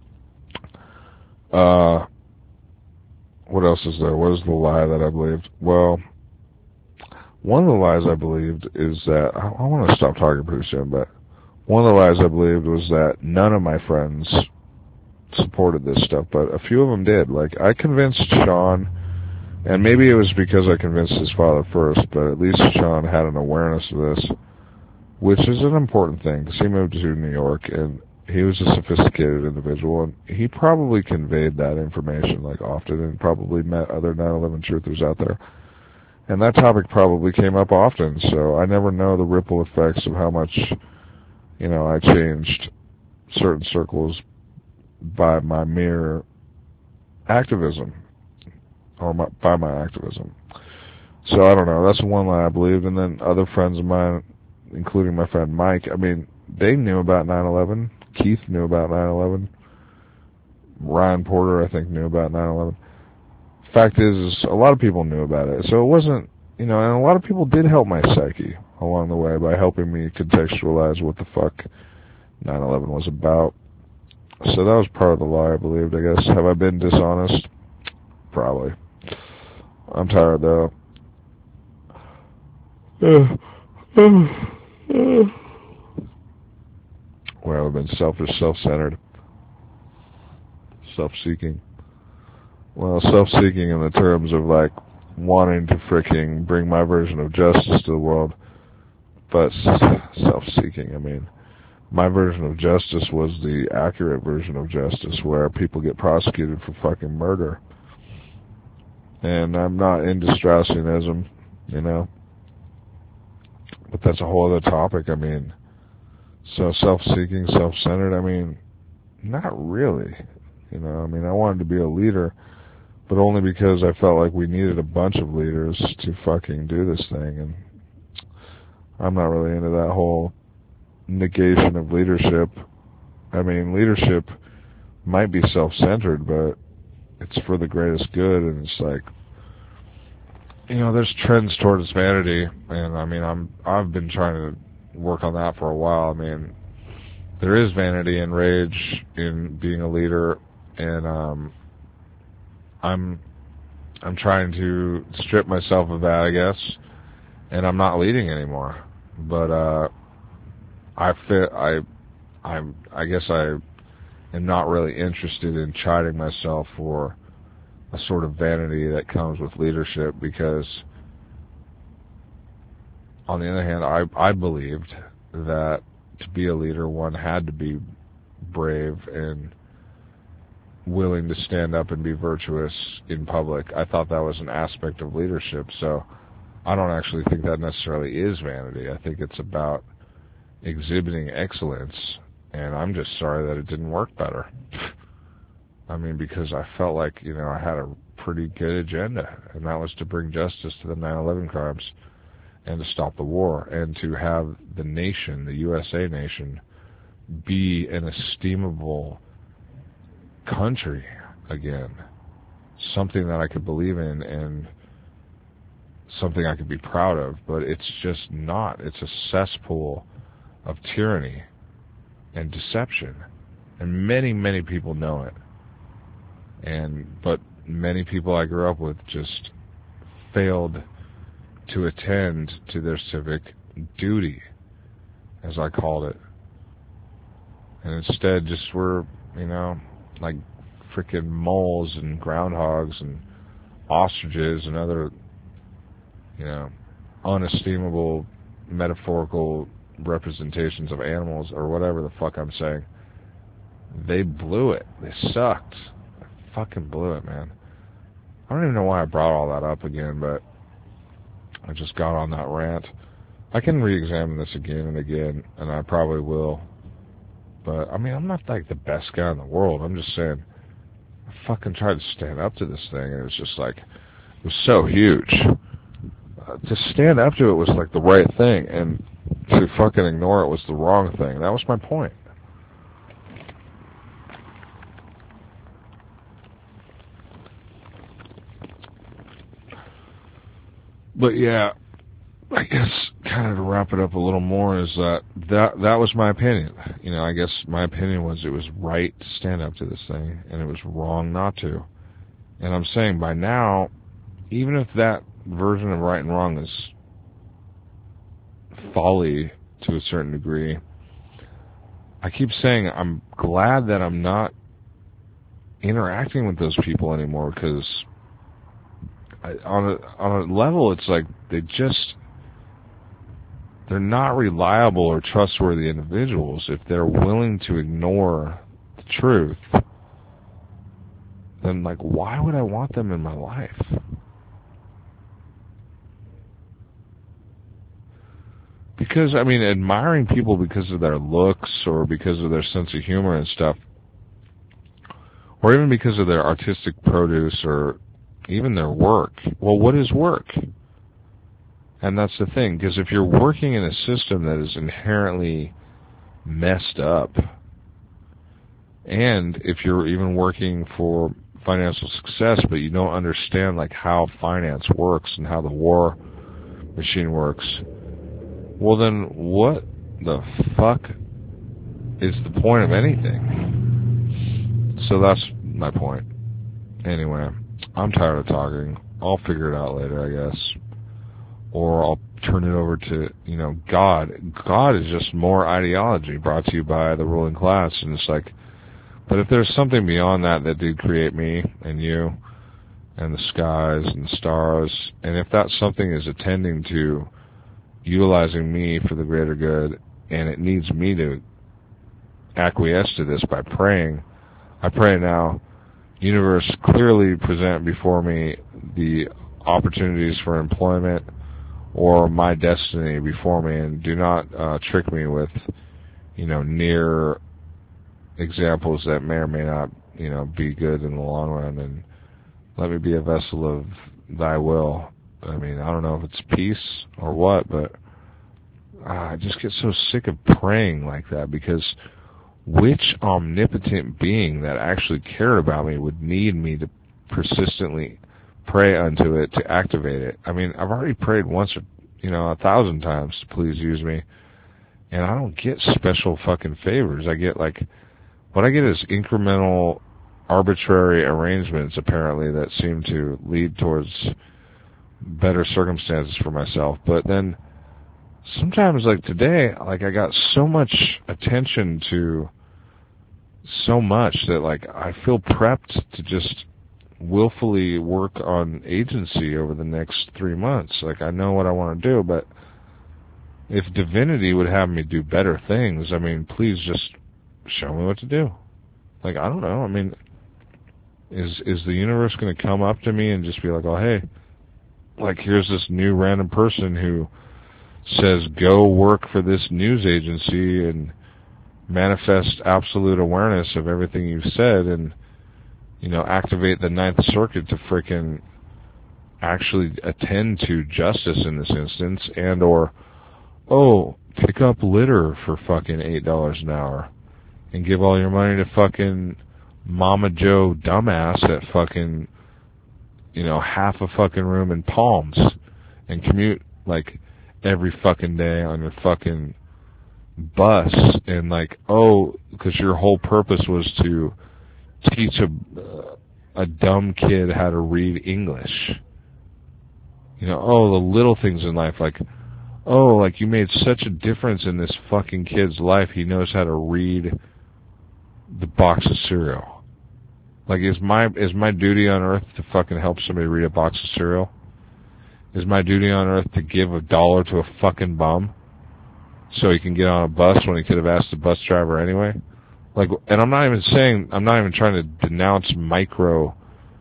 What else is there? What is the lie that I believed? Well, one of the lies I believed is that, I want to stop talking pretty soon, but one of the lies I believed was that none of my friends supported this stuff, but a few of them did. Like, I convinced Sean, and maybe it was because I convinced his father first, but at least Sean had an awareness of this, which is an important thing, because he moved to New York, and he was a sophisticated individual, and he probably conveyed that information, like, often, and probably met other 9/11 truthers out there. And that topic probably came up often, so I never know the ripple effects of how much, I changed certain circles by my mere activism, or by my activism. So I don't know, that's one lie I believed. And then other friends of mine, including my friend Mike, I mean, they knew about 9/11. Keith knew about 9/11. Ryan Porter, I think, knew about 9/11. Fact is, a lot of people knew about it. So it wasn't, and a lot of people did help my psyche along the way by helping me contextualize what the fuck 9/11 was about. So that was part of the lie I believed, I guess. Have I been dishonest? Probably. I'm tired, though. Well, I've been selfish, self-centered, self-seeking. Well, self-seeking in the terms of, like, wanting to fricking bring my version of justice to the world, but self-seeking, I mean, my version of justice was the accurate version of justice, where people get prosecuted for fucking murder. And I'm not into Straussianism, but that's a whole other topic. I mean, so self-seeking, self-centered, I mean, not really. I mean, I wanted to be a leader, but only because I felt like we needed a bunch of leaders to fucking do this thing. And I'm not really into that whole negation of leadership. I mean, leadership might be self-centered, but it's for the greatest good. And it's like, there's trends towards vanity, and I mean, I've been trying to work on that for a while. I mean, there is vanity and rage in being a leader, and I'm trying to strip myself of that, I guess, and I'm not leading anymore. But I guess I am not really interested in chiding myself for a sort of vanity that comes with leadership, because on the other hand, I believed that to be a leader, one had to be brave and willing to stand up and be virtuous in public. I thought that was an aspect of leadership, so I don't actually think that necessarily is vanity. I think it's about exhibiting excellence, and I'm just sorry that it didn't work better. I mean, because I felt like, I had a pretty good agenda, and that was to bring justice to the 9/11 crimes and to stop the war, and to have the nation, the USA nation, be an esteemable country again, something that I could believe in and something I could be proud of. But it's just not. It's a cesspool of tyranny and deception, and many, many people know it. But many people I grew up with just failed to attend to their civic duty, as I called it, and instead just were, like freaking moles and groundhogs and ostriches and other, unestimable metaphorical representations of animals, or whatever the fuck I'm saying. They blew it. They sucked. They fucking blew it, man. I don't even know why I brought all that up again, but I just got on that rant. I can re-examine this again and again, and I probably will. But, I mean, I'm not like the best guy in the world. I'm just saying, I fucking tried to stand up to this thing, and it was just like, it was so huge. To stand up to it was like the right thing, and to fucking ignore it was the wrong thing. That was my point. But yeah, I guess kind of to wrap it up a little more is that was my opinion. You know, I guess my opinion was it was right to stand up to this thing, and it was wrong not to. And I'm saying by now, even if that version of right and wrong is folly to a certain degree, I keep saying I'm glad that I'm not interacting with those people anymore, because on a level it's like they're not reliable or trustworthy individuals if they're willing to ignore the truth. Then, like, why would I want them in my life? Because, I mean, admiring people because of their looks or because of their sense of humor and stuff, or even because of their artistic produce or even their work. Well, what is work? And that's the thing, because if you're working in a system that is inherently messed up, and if you're even working for financial success, but you don't understand like how finance works and how the war machine works, well then what the fuck is the point of anything? So that's my point. Anyway, I'm tired of talking. I'll figure it out later, I guess. Or I'll turn it over to, you know, God. God is just more ideology brought to you by the ruling class. And it's like, but if there's something beyond that did create me and you and the skies and the stars, and if that something is attending to utilizing me for the greater good, and it needs me to acquiesce to this by praying, I pray now, universe, clearly present before me the opportunities for employment or my destiny before me, and do not trick me with, you know, near examples that may or may not, you know, be good in the long run, and let me be a vessel of thy will. I mean, I don't know if it's peace or what, but I just get so sick of praying like that, because which omnipotent being that actually cared about me would need me to persistently pray unto it to activate it? I mean, I've already prayed once, or, you know, 1,000 times to please use me, and I don't get special fucking favors. I get like, what I get is incremental, arbitrary arrangements, apparently, that seem to lead towards better circumstances for myself. But then sometimes, like today, like I got so much attention to so much that like I feel prepped to just willfully work on agency over the next 3 months. Like, I know what I want to do, but if divinity would have me do better things, I mean, please just show me what to do. Like, I don't know. I mean, is the universe going to come up to me and just be like, oh, hey, like, here's this new random person who says go work for this news agency and manifest absolute awareness of everything you've said, and, you know, activate the Ninth Circuit to frickin' actually attend to justice in this instance, and or, oh, pick up litter for fucking $8 an hour and give all your money to fucking Mama Joe dumbass at fucking, you know, half a fucking room in Palms, and commute like every fucking day on your fucking bus, and like, oh, because your whole purpose was to teach a dumb kid how to read English. You know, oh, the little things in life, like, oh, like you made such a difference in this fucking kid's life, he knows how to read the box of cereal. Like, is my duty on earth to fucking help somebody read a box of cereal? Is my duty on earth to give $1 to a fucking bum so he can get on a bus when he could have asked the bus driver anyway? Like, and I'm not even trying to denounce micro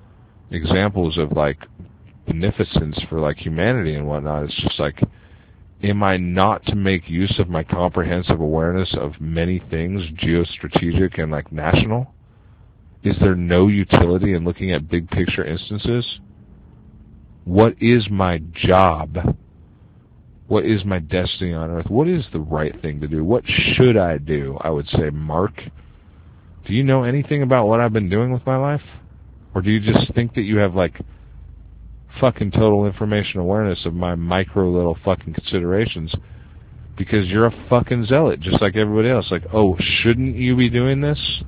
examples of like beneficence for like humanity and whatnot. It's just like, am I not to make use of my comprehensive awareness of many things, geostrategic and like national? Is there no utility in looking at big picture instances? What is my job? What is my destiny on earth? What is the right thing to do? What should I do? I would say, Mark, do you know anything about what I've been doing with my life? Or do you just think that you have like fucking total information awareness of my micro little fucking considerations because you're a fucking zealot just like everybody else? Like, oh, shouldn't you be doing this?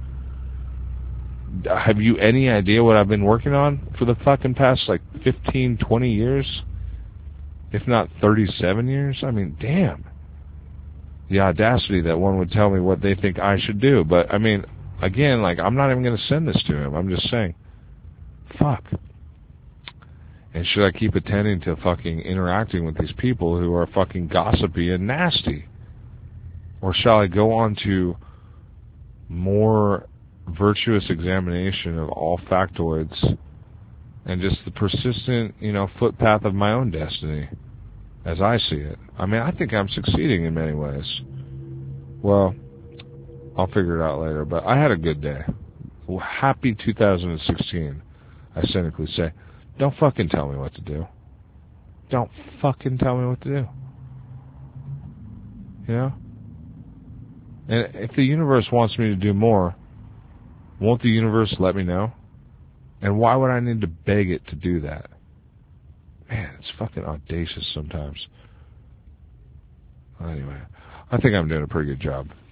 Have you any idea what I've been working on for the fucking past like 15, 20 years? If not 37 years? I mean, damn. The audacity that one would tell me what they think I should do. But, I mean, again, like, I'm not even going to send this to him. I'm just saying, fuck. And should I keep attending to fucking interacting with these people who are fucking gossipy and nasty? Or shall I go on to more virtuous examination of all factoids and just the persistent, footpath of my own destiny as I see it? I mean, I think I'm succeeding in many ways. Well, I'll figure it out later, but I had a good day. Well, happy 2016, I cynically say. Don't fucking tell me what to do. Don't fucking tell me what to do. You know? And if the universe wants me to do more, won't the universe let me know? And why would I need to beg it to do that? Man, it's fucking audacious sometimes. Anyway, I think I'm doing a pretty good job.